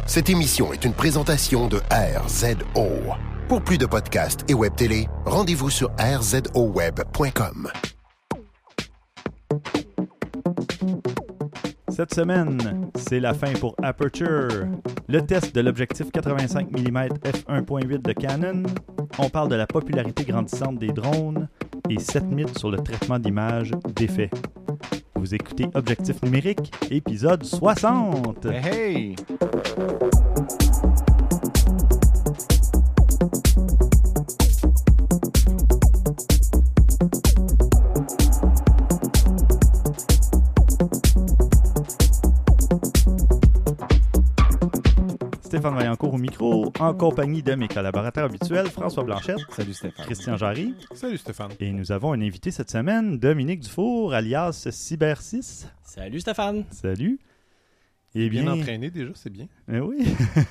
Cette émission est une présentation de RZO. Pour plus de podcasts et web télé, rendez-vous sur rzoweb.com. Cette semaine, c'est la fin pour Aperture. Le test de l'objectif 85 mm f1.8 de Canon. On parle de la popularité grandissante des drones et 7 mythes sur le traitement d'image d'effets. Vous écoutez Objectif numérique, épisode 60. Hey! Stéphane Vaillancourt au micro, en compagnie de mes collaborateurs habituels, François Blanchette, Salut Stéphane. Christian Jarry. Salut Stéphane. Et nous avons un invité cette semaine, Dominique Dufour, alias Cyber6. Salut Stéphane. Salut. Eh Bien bien, entraîné déjà, c'est bien. oui.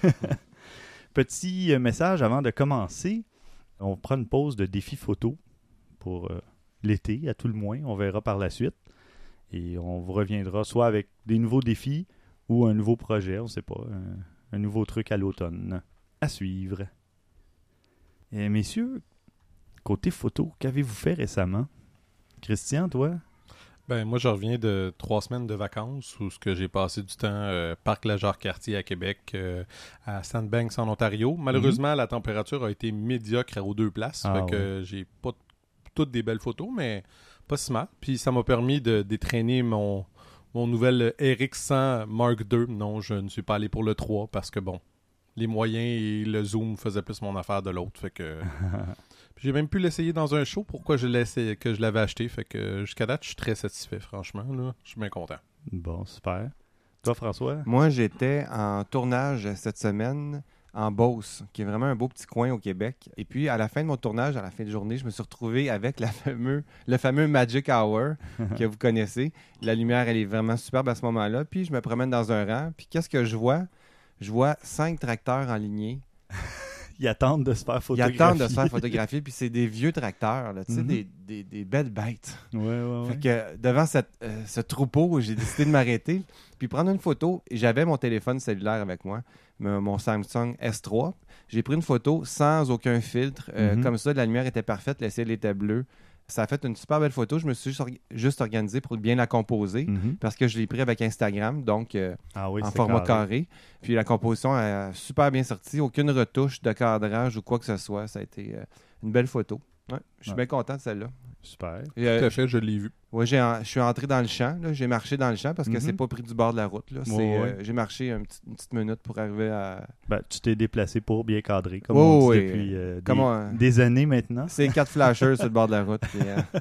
Petit message avant de commencer. On prend une pause de défi photo pour l'été, à tout le moins. On verra par la suite. Et on vous reviendra soit avec des nouveaux défis ou un nouveau projet, on ne sait pas, un nouveau truc à l'automne. À suivre. Et messieurs, côté photo, qu'avez-vous fait récemment? Christian, toi? Ben moi je reviens de 3 semaines de vacances où j'ai passé du temps Parc La Jacques-Cartier à Québec, à Sandbanks en Ontario. Malheureusement, la température a été médiocre aux deux places. Fait que j'ai pas toutes des belles photos, mais pas si mal. Puis ça m'a permis de détraîner mon nouvel RX100 Mark II. Non, je ne suis pas allé pour le 3 parce que bon, les moyens et le zoom faisaient plus mon affaire de l'autre. Fait que j'ai même pu l'essayer dans un show. Pourquoi je l'avais acheté. Fait que jusqu'à date, je suis très satisfait, franchement. Là. Je suis bien content. Bon, super. Toi, François? Moi, j'étais en tournage cette semaine en Beauce, qui est vraiment un beau petit coin au Québec. Et puis, à la fin de mon tournage, à la fin de journée, je me suis retrouvé avec le fameux Magic Hour que vous connaissez. La lumière, elle est vraiment superbe à ce moment-là. Puis, je me promène dans un rang. Puis, qu'est-ce que je vois? Je vois 5 tracteurs en lignée. Ils attendent de se faire photographier. Puis c'est des vieux tracteurs, là, tu sais, des belles bêtes. Ouais. Fait que devant ce troupeau, j'ai décidé de m'arrêter puis prendre une photo. Et j'avais mon téléphone cellulaire avec moi, mon Samsung S3. J'ai pris une photo sans aucun filtre. Comme ça, la lumière était parfaite, le ciel était bleu. Ça a fait une super belle photo. Je me suis juste organisé pour bien la composer parce que je l'ai pris avec Instagram, donc en format carré. Puis la composition a super bien sorti. Aucune retouche de cadrage ou quoi que ce soit. Ça a été une belle photo. Ouais, je suis bien content de celle-là. Super. Et, Tout à fait, je l'ai vu. Oui, je suis entré dans le champ. Là. J'ai marché dans le champ parce que c'est pas pris du bord de la route. Là. J'ai marché une petite minute pour arriver à... Tu t'es déplacé pour bien cadrer, comme on dit depuis des années maintenant. C'est 4 flashers sur le bord de la route. Puis,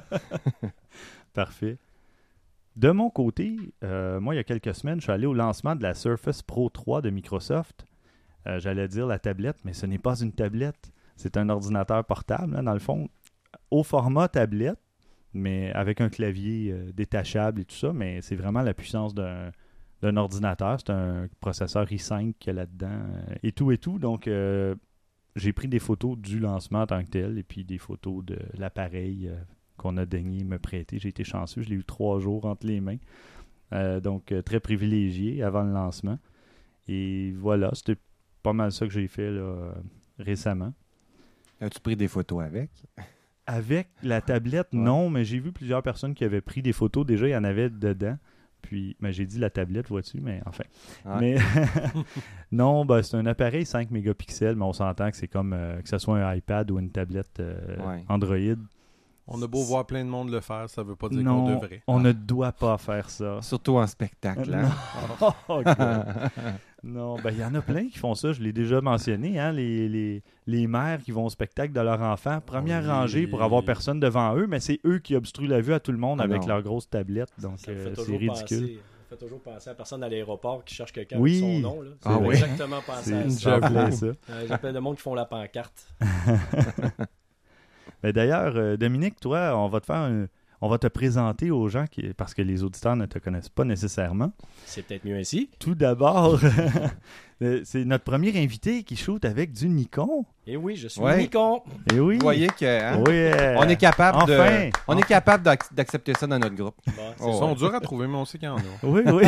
Parfait. De mon côté, moi, il y a quelques semaines, je suis allé au lancement de la Surface Pro 3 de Microsoft. J'allais dire la tablette, mais ce n'est pas une tablette. C'est un ordinateur portable, hein, dans le fond, au format tablette, mais avec un clavier détachable et tout ça, mais c'est vraiment la puissance d'un ordinateur. C'est un processeur i5 qu'il y a là-dedans et tout. Donc, j'ai pris des photos du lancement en tant que tel et puis des photos de l'appareil qu'on a daigné me prêter. J'ai été chanceux, je l'ai eu 3 jours entre les mains. Donc, très privilégié avant le lancement. Et voilà, c'était pas mal ça que j'ai fait là, récemment. As-tu pris des photos avec? Avec la tablette, non, mais j'ai vu plusieurs personnes qui avaient pris des photos. Déjà, il y en avait dedans. Puis, j'ai dit la tablette, vois-tu, mais enfin. Ouais. Mais non, c'est un appareil 5 mégapixels, mais on s'entend que c'est comme que ce soit un iPad ou une tablette Android. On a beau voir plein de monde le faire, ça veut pas dire qu'on devrait. On ne doit pas faire ça. Surtout en spectacle. Hein? Non, il y en a plein qui font ça. Je l'ai déjà mentionné, hein, les mères qui vont au spectacle de leur enfant, première rangée pour avoir personne devant eux, mais c'est eux qui obstruent la vue à tout le monde avec leur grosse tablette. Donc, c'est ridicule. Ça fait toujours penser à personne à l'aéroport qui cherche quelqu'un avec son nom. Là. C'est exactement penser à ça. J'appelle le monde qui font la pancarte. Mais d'ailleurs, Dominique, toi, on va te présenter aux gens parce que les auditeurs ne te connaissent pas nécessairement. C'est peut-être mieux ainsi. Tout d'abord, C'est notre premier invité qui shoot avec du Nikon. Et oui, je suis Ouais. Nikon. Et oui. Vous voyez que hein, Oui, on est capable enfin. est capable d'accepter ça dans notre groupe. Bon, Ils Oh, sont ouais. durs à trouver, mais on sait qu'il y en a. Oui, oui.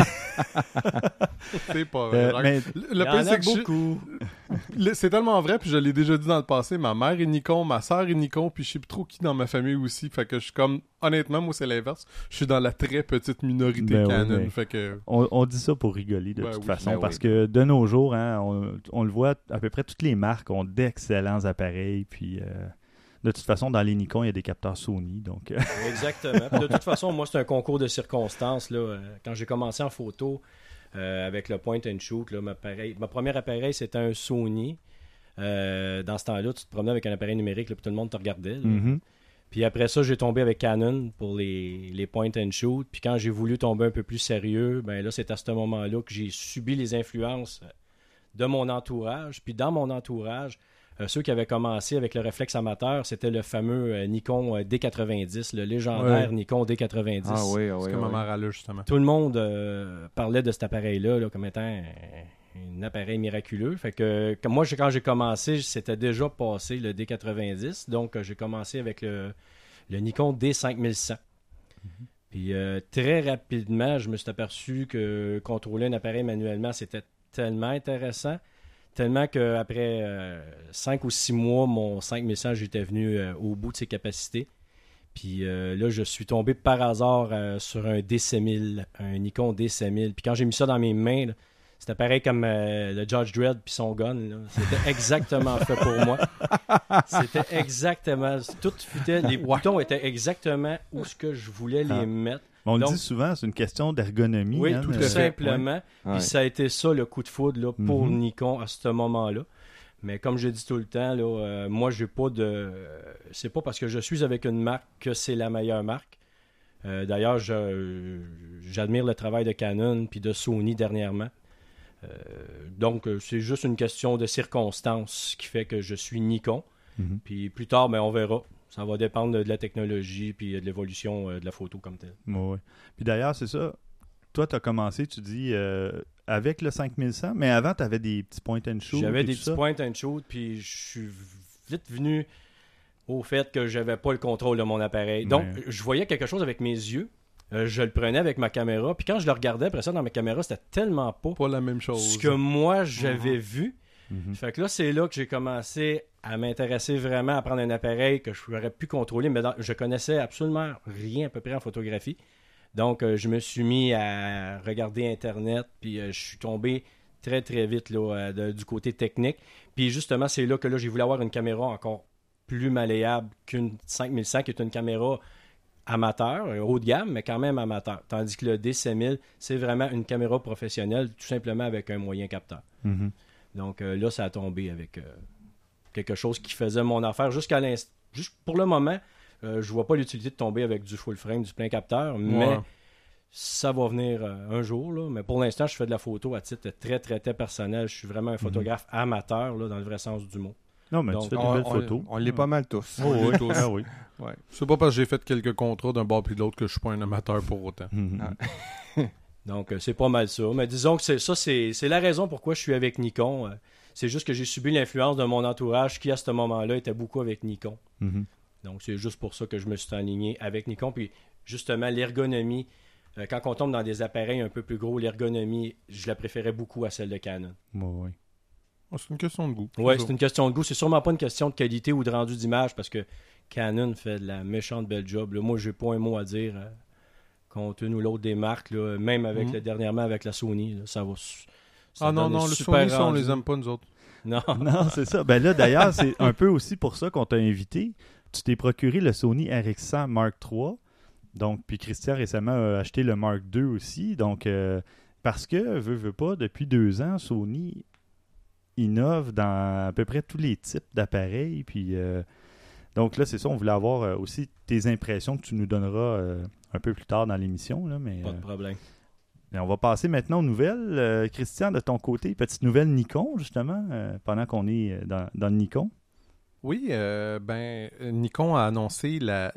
C'est pas vrai. Jacques. Mais il Le y en pire, a c'est que beaucoup. c'est tellement vrai, puis je l'ai déjà dit dans le passé, ma mère est Nikon, ma soeur est Nikon, puis je sais plus trop qui dans ma famille aussi. Fait que je suis comme, honnêtement, moi c'est l'inverse. Je suis dans la très petite minorité Ben oui, Canon. mais- Fait que... on dit ça pour rigoler de Ben toute oui. façon, Ben parce oui. que de nos jours, hein, on le voit, à peu près toutes les marques ont d'excellents appareils, puis de toute façon, dans les Nikon, il y a des capteurs Sony, donc... Exactement. Puis de toute façon, moi, c'est un concours de circonstances. Là. Quand j'ai commencé en photo avec le point and shoot, là, ma première appareil, c'était un Sony. Dans ce temps-là, tu te promenais avec un appareil numérique, là, puis tout le monde te regardait. Là. Mhm. Puis après ça, j'ai tombé avec Canon pour les point and shoot. Puis quand j'ai voulu tomber un peu plus sérieux, ben là, c'est à ce moment-là que j'ai subi les influences de mon entourage. Puis dans mon entourage, ceux qui avaient commencé avec le réflexe amateur, c'était le fameux Nikon D90, le légendaire Ouais. Nikon D90. Ah oui, ah C'est oui. que ma oui. mère a là, justement. Tout le monde parlait de cet appareil-là là, comme étant un appareil miraculeux. Fait que moi, quand j'ai commencé, c'était déjà passé le D90. Donc, j'ai commencé avec le Nikon D5100. Puis, très rapidement, je me suis aperçu que contrôler un appareil manuellement, c'était tellement intéressant. Tellement qu'après 5 ou 6 mois, mon 5100, j'étais venu au bout de ses capacités. Puis là, je suis tombé par hasard sur un D5000, un Nikon D5000. Puis quand j'ai mis ça dans mes mains, là, c'était pareil comme le Judge Dredd puis son gun. Là. C'était exactement fait pour moi. C'était exactement... Tout fitait, les boutons étaient exactement où ce que je voulais les mettre. On Donc- le dit souvent, c'est une question d'ergonomie. Oui, hein, tout ouais. simplement. Ouais. Puis ça a été ça le coup de foudre là, pour Mhm. Nikon à ce moment-là. Mais comme je dis tout le temps, là, moi, j'ai pas de. C'est pas parce que je suis avec une marque que c'est la meilleure marque. D'ailleurs, j'admire le travail de Canon puis de Sony dernièrement. Donc, c'est juste une question de circonstances qui fait que je suis Nikon. Mhm. Puis plus tard, on verra. Ça va dépendre de la technologie puis de l'évolution de la photo comme telle. Ouais. Puis d'ailleurs, c'est ça. Toi, tu as commencé, tu dis, avec le 5100, mais avant, tu avais des petits point and shoot. J'avais et des tout petits ça. point and shoot, puis je suis vite venu au fait que j'avais pas le contrôle de mon appareil. Donc, Ouais. je voyais quelque chose avec mes yeux. Je le prenais avec ma caméra. Puis quand je le regardais après ça dans ma caméra, c'était tellement pas Pas la même chose. ce que moi j'avais vu. Mhm. Fait que là, c'est là que j'ai commencé à m'intéresser vraiment à prendre un appareil que j'aurais pu contrôler, mais je connaissais absolument rien à peu près en photographie. Donc, je me suis mis à regarder Internet, puis je suis tombé très, très vite là, du côté technique. Puis justement, c'est là que là, j'ai voulu avoir une caméra encore plus malléable qu'une 5100, qui est une caméra amateur, haut de gamme, mais quand même amateur. Tandis que le D5000, c'est vraiment une caméra professionnelle, tout simplement avec un moyen capteur. Mhm. Donc là, ça a tombé avec quelque chose qui faisait mon affaire jusqu'à l'instant. Juste pour le moment, je vois pas l'utilité de tomber avec du full frame, du plein capteur, mais Ouais. ça va venir un jour. Là. Mais pour l'instant, je fais de la photo à titre très, très, très personnel. Je suis vraiment un photographe amateur, là, dans le vrai sens du mot. Non, mais Donc, tu fais des belles photos. On l'est pas mal tous. Oh, oui. tous. Ah oui. C'est pas parce que j'ai fait quelques contrats d'un bord puis de l'autre que je suis pas un amateur pour autant. Mhm. Donc, c'est pas mal ça. Mais disons que c'est la raison pourquoi je suis avec Nikon. C'est juste que j'ai subi l'influence de mon entourage qui, à ce moment-là, était beaucoup avec Nikon. Mhm. Donc, c'est juste pour ça que je me suis aligné avec Nikon. Puis, justement, l'ergonomie, quand on tombe dans des appareils un peu plus gros, l'ergonomie, je la préférais beaucoup à celle de Canon. Ouais, ouais. Oh, c'est une question de goût. Oui, c'est une question de goût. C'est sûrement pas une question de qualité ou de rendu d'image parce que Canon fait de la méchante belle job. Là, moi, j'ai pas un mot à dire contre une ou l'autre des marques. Là, même avec dernièrement avec la Sony. Là, ça va. Ça Ah non, donne non, un le super Sony, ça, on rendu. les aime pas, nous autres. Non. Non, c'est ça. Ben là, d'ailleurs, c'est un peu aussi pour ça qu'on t'a invité. Tu t'es procuré le Sony RX100 Mark III. Donc, puis Christian récemment a acheté le Mark II aussi. Donc, parce que, veut pas, depuis 2 ans, Sony innove dans à peu près tous les types d'appareils. Puis, donc là, c'est ça, on voulait avoir aussi tes impressions que tu nous donneras un peu plus tard dans l'émission. Là, mais, Pas de problème. mais on va passer maintenant aux nouvelles. Christian, de ton côté, petite nouvelle Nikon, justement, pendant qu'on est dans le Nikon. Oui, Nikon a annoncé la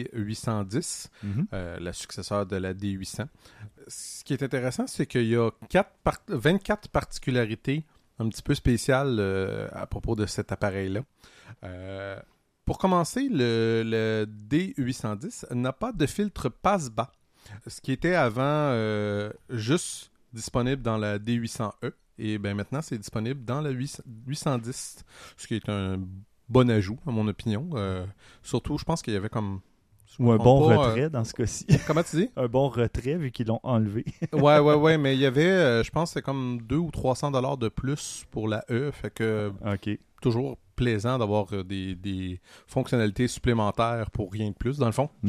D810, Mhm. la successeur de la D800. Ce qui est intéressant, c'est qu'il y a 24 particularités un petit peu spécial à propos de cet appareil-là. Pour commencer, le D810 n'a pas de filtre passe-bas, ce qui était avant juste disponible dans la D800E. Et bien maintenant, c'est disponible dans la 810, ce qui est un bon ajout, à mon opinion. Surtout, je pense qu'il y avait comme... Ou un bon retrait dans ce cas-ci. Comment tu dis? Un bon retrait vu qu'ils l'ont enlevé. Ouais, mais il y avait, je pense que c'est comme 200 ou 300 $ de plus pour la E, fait que toujours plaisant d'avoir des fonctionnalités supplémentaires pour rien de plus, dans le fond.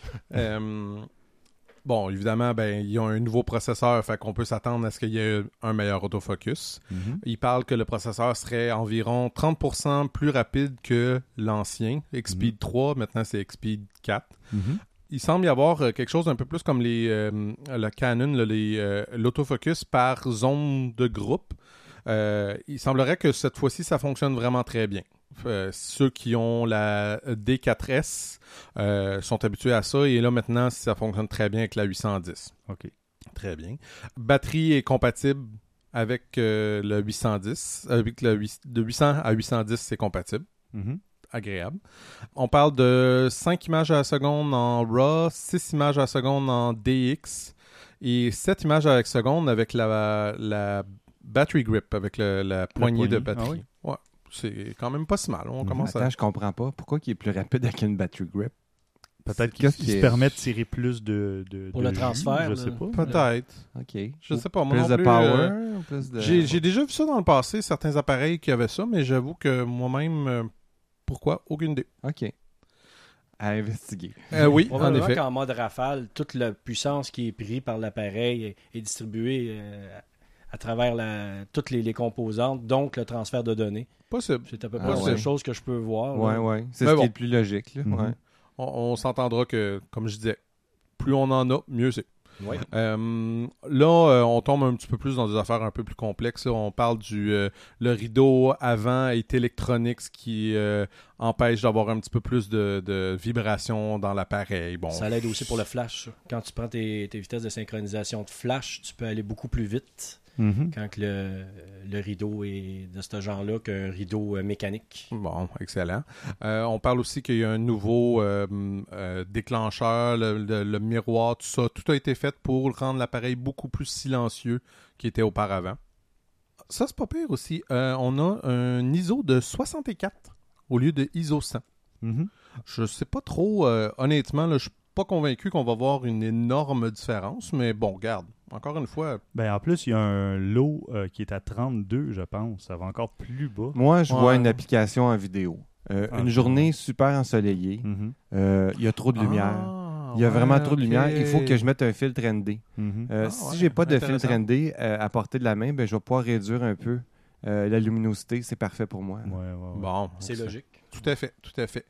Bon, évidemment, ils ont un nouveau processeur, fait qu'on peut s'attendre à ce qu'il y ait un meilleur autofocus. Il parle que le processeur serait environ 30% plus rapide que l'ancien XPEED 3, maintenant c'est XPEED 4. Il semble y avoir quelque chose un peu plus comme le Canon, l'autofocus par zone de groupe. Il semblerait que cette fois-ci, ça fonctionne vraiment très bien. Ceux qui ont la D4S sont habitués à ça et là maintenant ça fonctionne très bien avec la 810. OK. Très bien. Batterie est compatible avec le 810. De 800 à 810, c'est compatible. Agréable. On parle de 5 images à la seconde en RAW, 6 images à la seconde en DX et 7 images à la seconde avec la battery grip, avec la poignée de batterie. Ah oui? Ouais. C'est quand même pas si mal. On commence Attends, je comprends pas. Pourquoi il est plus rapide avec une battery grip? Peut-être qu'il se permet de tirer plus de pour le transfert. Je sais pas. Peut-être. OK. Je sais pas. Moi plus non de plus, power? Plus de... J'ai déjà vu ça dans le passé, certains appareils qui avaient ça, mais j'avoue que moi-même, pourquoi? Aucune idée. OK. À investiguer. Oui, en Probablement effet. qu'en mode rafale, toute la puissance qui est prise par l'appareil est distribuée à travers toutes les composantes, donc le transfert de données. Possible. C'est à peu près la seule chose que je peux voir. Oui. C'est ce qui est le plus logique. Là. Ouais. On s'entendra que, comme je disais, plus on en a, mieux c'est. Oui. Là, on tombe un petit peu plus dans des affaires un peu plus complexes. Là. On parle le rideau avant est électronique, ce qui empêche d'avoir un petit peu plus de vibration dans l'appareil. Bon. Ça l'aide aussi pour le flash. Ça. Quand tu prends tes vitesses de synchronisation de flash, tu peux aller beaucoup plus vite quand le rideau est de ce genre-là qu'un rideau mécanique. Bon, excellent. On parle aussi qu'il y a un nouveau déclencheur, le miroir, tout ça. Tout a été fait pour rendre l'appareil beaucoup plus silencieux qu'il était auparavant. Ça, c'est pas pire aussi. On a un ISO de 64 au lieu de ISO 100. Je sais pas trop, honnêtement, là, je suis pas convaincu qu'on va voir une énorme différence, mais bon, regarde, encore une fois... En plus, il y a un lot qui est à 32, je pense. Ça va encore plus bas. Moi, je vois une application en vidéo. Une journée super ensoleillée. Il y a trop de lumière. Il y a vraiment trop de lumière. Il faut que je mette un filtre ND. Si j'ai pas de filtre ND à portée de la main, je vais pouvoir réduire un peu la luminosité. C'est parfait pour moi. Bon, c'est logique. Tout à fait.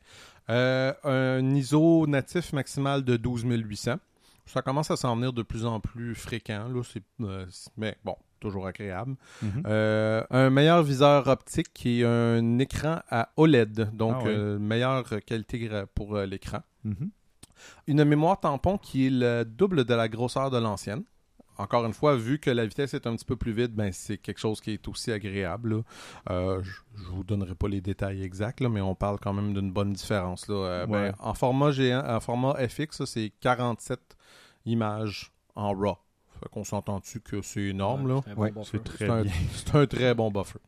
Un ISO natif maximal de 12800. Ça commence à s'en venir de plus en plus fréquent. Là, mais bon, toujours agréable. Un meilleur viseur optique et un écran à OLED. Donc, meilleure qualité pour l'écran. Une mémoire tampon qui est le double de la grosseur de l'ancienne. Encore une fois, vu que la vitesse est un petit peu plus vite, c'est quelque chose qui est aussi agréable. Je ne vous donnerai pas les détails exacts, là, mais on parle quand même d'une bonne différence. Là. En format géant, en format FX, c'est 47 images en RAW. Fait qu'on s'entend-tu que c'est énorme. Là? C'est très bien. C'est un très bon buffer.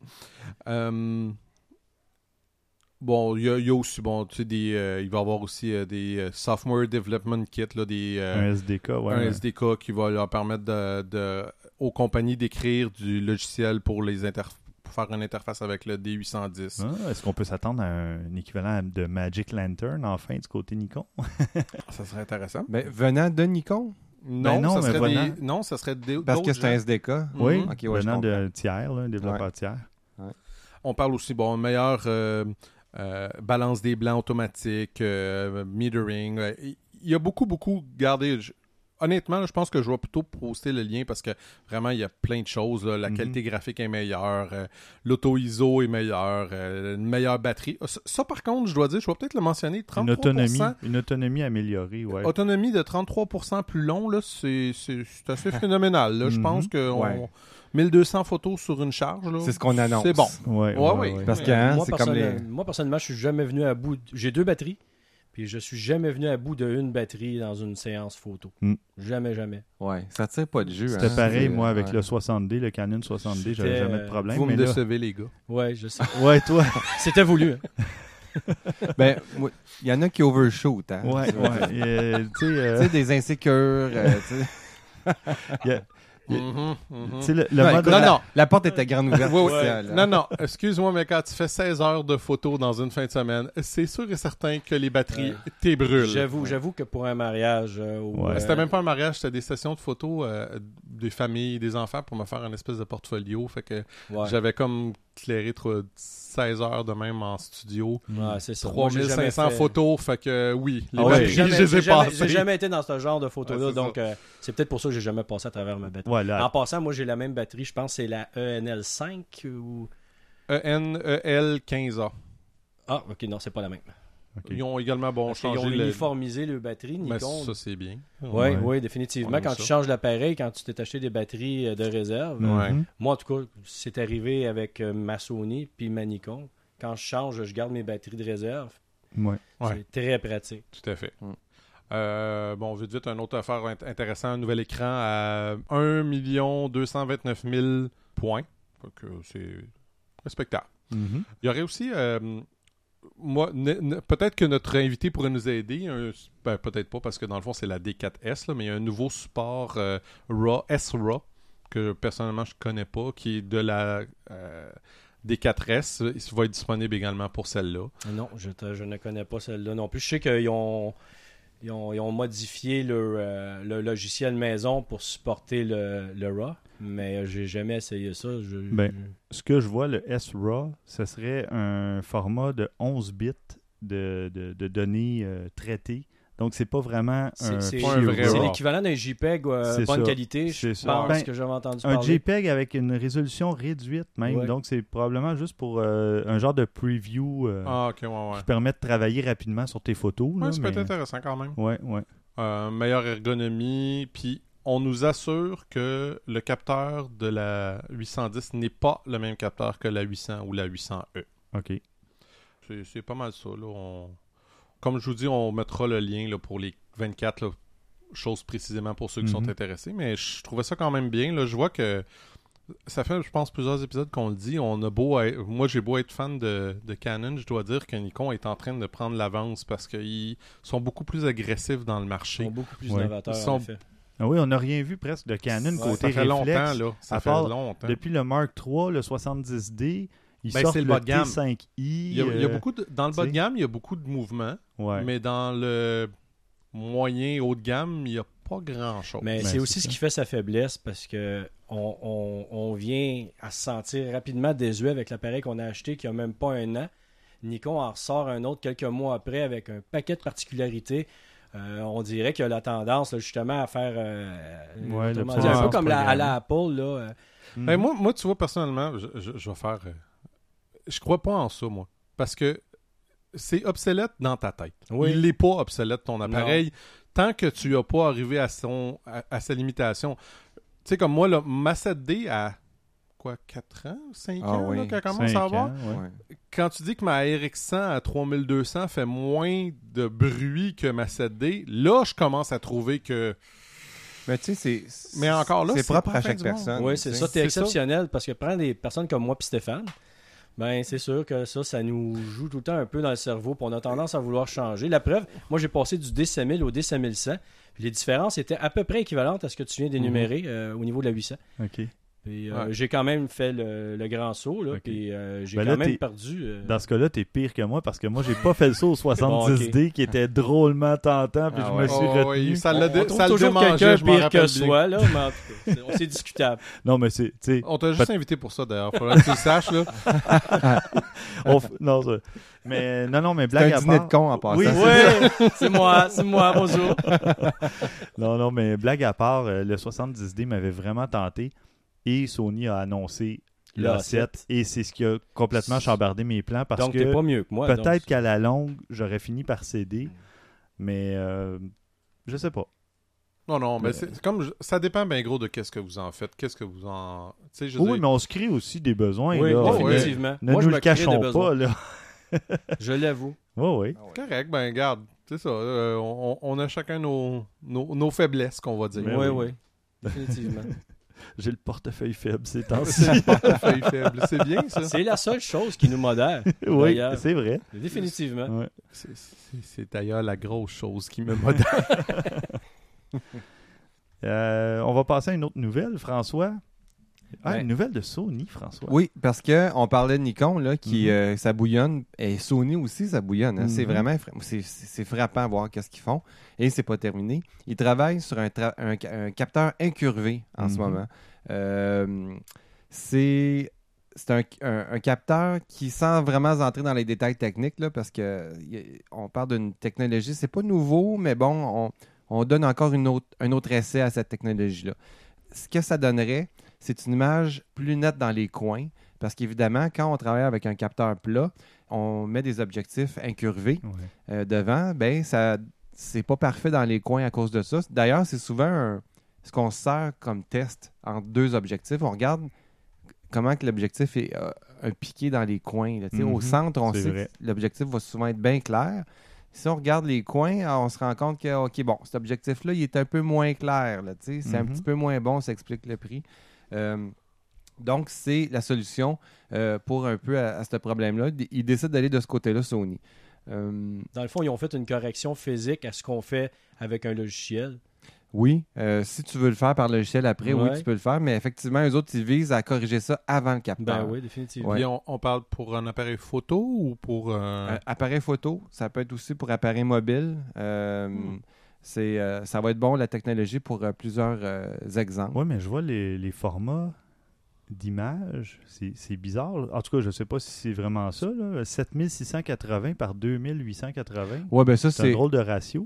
Bon, il y a aussi, il va y avoir aussi des Software Development Kit, là, un SDK, SDK qui va leur permettre aux compagnies d'écrire du logiciel pour faire une interface avec le D810. Est-ce qu'on peut s'attendre à un équivalent de Magic Lantern, enfin, du côté Nikon? Ça serait intéressant. Venant de Nikon? Ça serait parce que c'est un SDK? Oui, venant de tiers, un développeur tiers. On parle aussi, meilleur... balance des blancs automatique, metering. Il y a beaucoup, regardez, honnêtement, là, je pense que je vais plutôt poster le lien parce que vraiment, il y a plein de choses. Là. La qualité graphique est meilleure, l'auto-ISO est meilleure, une meilleure batterie. Ça, par contre, je dois dire, je vais peut-être le mentionner, 33%. Une autonomie améliorée, ouais. Autonomie de 33% plus long, là, c'est assez phénoménal. Là. Je pense que 1200 photos sur une charge, là, c'est ce qu'on annonce. C'est bon. Ouais. Parce que moi, c'est comme les... moi, personnellement, je suis jamais venu à bout. J'ai 2 batteries, puis je suis jamais venu à bout d'une batterie dans une séance photo. Jamais. Ouais, ça tire pas de jus. C'était pareil, moi, avec ouais. le 60D, le Canon 60D, j'avais jamais de problème. Vous me mais là... décevez, les gars. Ouais, je sais. Ouais, toi. C'était voulu. Ben, il y en a qui overshoot. Hein, Ouais. tu sais, des insécures. Tu sais, le mode... Non, la porte était grande ouverte. Non, excuse-moi, mais quand tu fais 16 heures de photos dans une fin de semaine, c'est sûr et certain que les batteries t'ébrûlent. J'avoue que pour un mariage... C'était même pas un mariage, c'était des sessions de photos des familles, des enfants pour me faire un espèce de portfolio. Fait que j'avais comme clairé 16 heures de même en studio. Ouais, c'est ça. 3500 photos, fait que oui, les batteries, je les ai passées. J'ai jamais été dans ce genre de photos-là, Ouais, donc c'est peut-être pour ça que j'ai jamais passé à travers ma batterie. Ouais, là... En passant, moi j'ai la même batterie, je pense que c'est la ENL5 ou... ENEL15A. Ah, ok, non, c'est pas la même. Okay. Ils ont également changé ils ont uniformisé le batterie, Nikon. Mais ça, c'est bien. Oui, définitivement. Quand tu changes l'appareil, quand tu t'es acheté des batteries de réserve, moi, en tout cas, c'est arrivé avec ma Sony puis ma Nikon. Quand je change, je garde mes batteries de réserve. C'est très pratique. Tout à fait. Bon, vite, une autre affaire intéressante. Un nouvel écran à 1 229 000 points. Donc, c'est respectable. Il y aurait aussi... peut-être que notre invité pourrait nous aider. Peut-être pas, parce que dans le fond, c'est la D4S, là, mais il y a un nouveau support RAW, S-RAW, que personnellement, je connais pas, qui est de la D4S. Il va être disponible également pour celle-là. Non, je ne connais pas celle-là non plus. Je sais qu'ils ont modifié le logiciel maison pour supporter le RAW, mais j'ai jamais essayé ça. Ce que je vois, le S-RAW, ce serait un format de 11 bits de données traitées. Donc, c'est pas vraiment un vrai C'est RAW. l'équivalent d'un JPEG bonne qualité, je pense que j'avais entendu parler. Un JPEG avec une résolution réduite même. Ouais. Donc, c'est probablement juste pour un genre de preview qui permet de travailler rapidement sur tes photos. Ouais, ça peut être intéressant quand même. Ouais. Meilleure ergonomie, puis on nous assure que le capteur de la 810 n'est pas le même capteur que la 800 ou la 800E. OK. C'est pas mal ça. Là. Comme je vous dis, on mettra le lien là, pour les 24 là, choses précisément pour ceux qui sont intéressés. Mais je trouvais ça quand même bien. Là. Je vois que ça fait, je pense, plusieurs épisodes qu'on le dit. Moi, j'ai beau être fan de Canon, je dois dire que Nikon est en train de prendre l'avance parce qu'ils sont beaucoup plus agressifs dans le marché. Ils sont beaucoup plus novateurs, en effet. Ah oui, on n'a rien vu presque de Canon côté réflexe. Ça fait longtemps, là. Ça fait longtemps. Depuis le Mark III, le 70D, ils sortent le le bas de gamme. T5i. Il y a beaucoup dans le bas de gamme, il y a beaucoup de mouvements. Ouais. Mais dans le moyen haut de gamme, il n'y a pas grand-chose. Mais c'est aussi ce qui fait sa faiblesse parce que on vient à se sentir rapidement désuet avec l'appareil qu'on a acheté qui n'a même pas un an. Nikon en ressort un autre quelques mois après avec un paquet de particularités. On dirait qu'il y a la tendance là, justement à faire un peu comme à la Apple. Là, moi, tu vois, personnellement, je vais faire... je crois pas en ça, moi. Parce que c'est obsolète dans ta tête. Oui. Il n'est pas obsolète, ton appareil, tant que tu n'as pas arrivé à sa limitation. Tu sais, comme moi, là, ma 7D à 4 ans, 5 ans, là, qu'elle commence à avoir. Quand tu dis que ma RX100 à 3200 fait moins de bruit que ma 7D, là, je commence à trouver que... Mais tu sais, mais encore là, c'est propre à chaque personne. Oui, c'est ça. T'es exceptionnel parce que prends des personnes comme moi et Stéphane, ben c'est sûr que ça nous joue tout le temps un peu dans le cerveau puis on a tendance à vouloir changer. La preuve, moi j'ai passé du D5000 au D5100 puis les différences étaient à peu près équivalentes à ce que tu viens d'énumérer au niveau de la 800. OK. Puis Ouais. j'ai quand même fait le grand saut, là, Ok. puis j'ai Ben quand là, même t'es- perdu. Dans ce cas-là, t'es pire que moi parce que moi, j'ai pas fait le saut au 70D qui était drôlement tentant, puis Ah je ouais. me suis Oh, retenu. oui, ça On l'a trouve ça le toujours démangeait, quelqu'un je m'en pire rappelle que bien. soi, là, mais en tout cas, c'est discutable. Non, mais c'est... tu sais, On t'a juste invité pour ça, d'ailleurs. Faudrait que tu le saches, là. non, non, mais C'est blague un à dîner part... de con en passant. Oui, Oui, c'est moi, bonjour. Non, mais blague à part, le 70D m'avait vraiment tenté et Sony a annoncé le Le A7 et c'est ce qui a complètement chambardé mes plans parce Donc, t'es que pas mieux que moi. peut-être donc. qu'à la longue, j'aurais fini par céder, mais je sais pas. Non, mais c'est comme... Ça dépend bien gros de qu'est-ce que vous en faites. Qu'est-ce que vous en... Tu sais, je veux Oui, dire, mais on se crée aussi des besoins. Oui, là. définitivement. Ne Moi, je nous me le crée des cachons besoins. pas, là. Je l'avoue. Oui. c'est correct, ben garde. C'est ça. On a chacun nos faiblesses, qu'on va dire. Mais Oui, oui. oui. Définitivement. J'ai le portefeuille faible ces temps-ci. C'est le portefeuille faible. C'est bien, ça. C'est la seule chose qui nous modère. Oui, d'ailleurs. c'est vrai. Définitivement. Ouais. C'est d'ailleurs la grosse chose qui me modère. On va passer à une autre nouvelle, François. Ah, Ben, une nouvelle de Sony, François. Oui, parce qu'on parlait de Nikon, là, qui ça bouillonne, et Sony aussi, ça bouillonne. Hein. C'est vraiment c'est frappant à voir qu'est-ce qu'ils font. Et c'est pas terminé. Ils travaillent sur un capteur incurvé en ce moment. C'est un capteur qui, sans vraiment entrer dans les détails techniques, là, parce que on parle d'une technologie, c'est pas nouveau, mais bon, on donne encore un autre essai à cette technologie-là. Ce que ça donnerait, c'est une image plus nette dans les coins, parce qu'évidemment, quand on travaille avec un capteur plat, on met des objectifs incurvés devant, ben ça, c'est pas parfait dans les coins à cause de ça. D'ailleurs, c'est souvent ce qu'on sert comme test entre deux objectifs. On regarde comment que l'objectif est un piqué dans les coins. Là. Au centre, on sait vrai. que l'objectif va souvent être bien clair. Si on regarde les coins, on se rend compte que, OK, bon, cet objectif-là, il est un peu moins clair. Là, c'est un petit peu moins bon, ça explique le prix. Donc, c'est la solution pour un peu à ce problème-là. Ils décident d'aller de ce côté-là, Sony. Dans le fond, ils ont fait une correction physique à ce qu'on fait avec un logiciel. Oui, si tu veux le faire par logiciel après, oui, tu peux le faire, mais effectivement, eux autres, ils visent à corriger ça avant le capteur. Ben oui, définitivement. Ouais. Puis on parle pour un appareil photo ou pour... Appareil photo, ça peut être aussi pour appareil mobile. Ça va être bon, la technologie, pour plusieurs exemples. Oui, mais je vois les formats d'image. C'est bizarre. Là. En tout cas, je ne sais pas si c'est vraiment ça. Là. 7680 par 2880. Ouais, ben ça, C'est un drôle de ratio.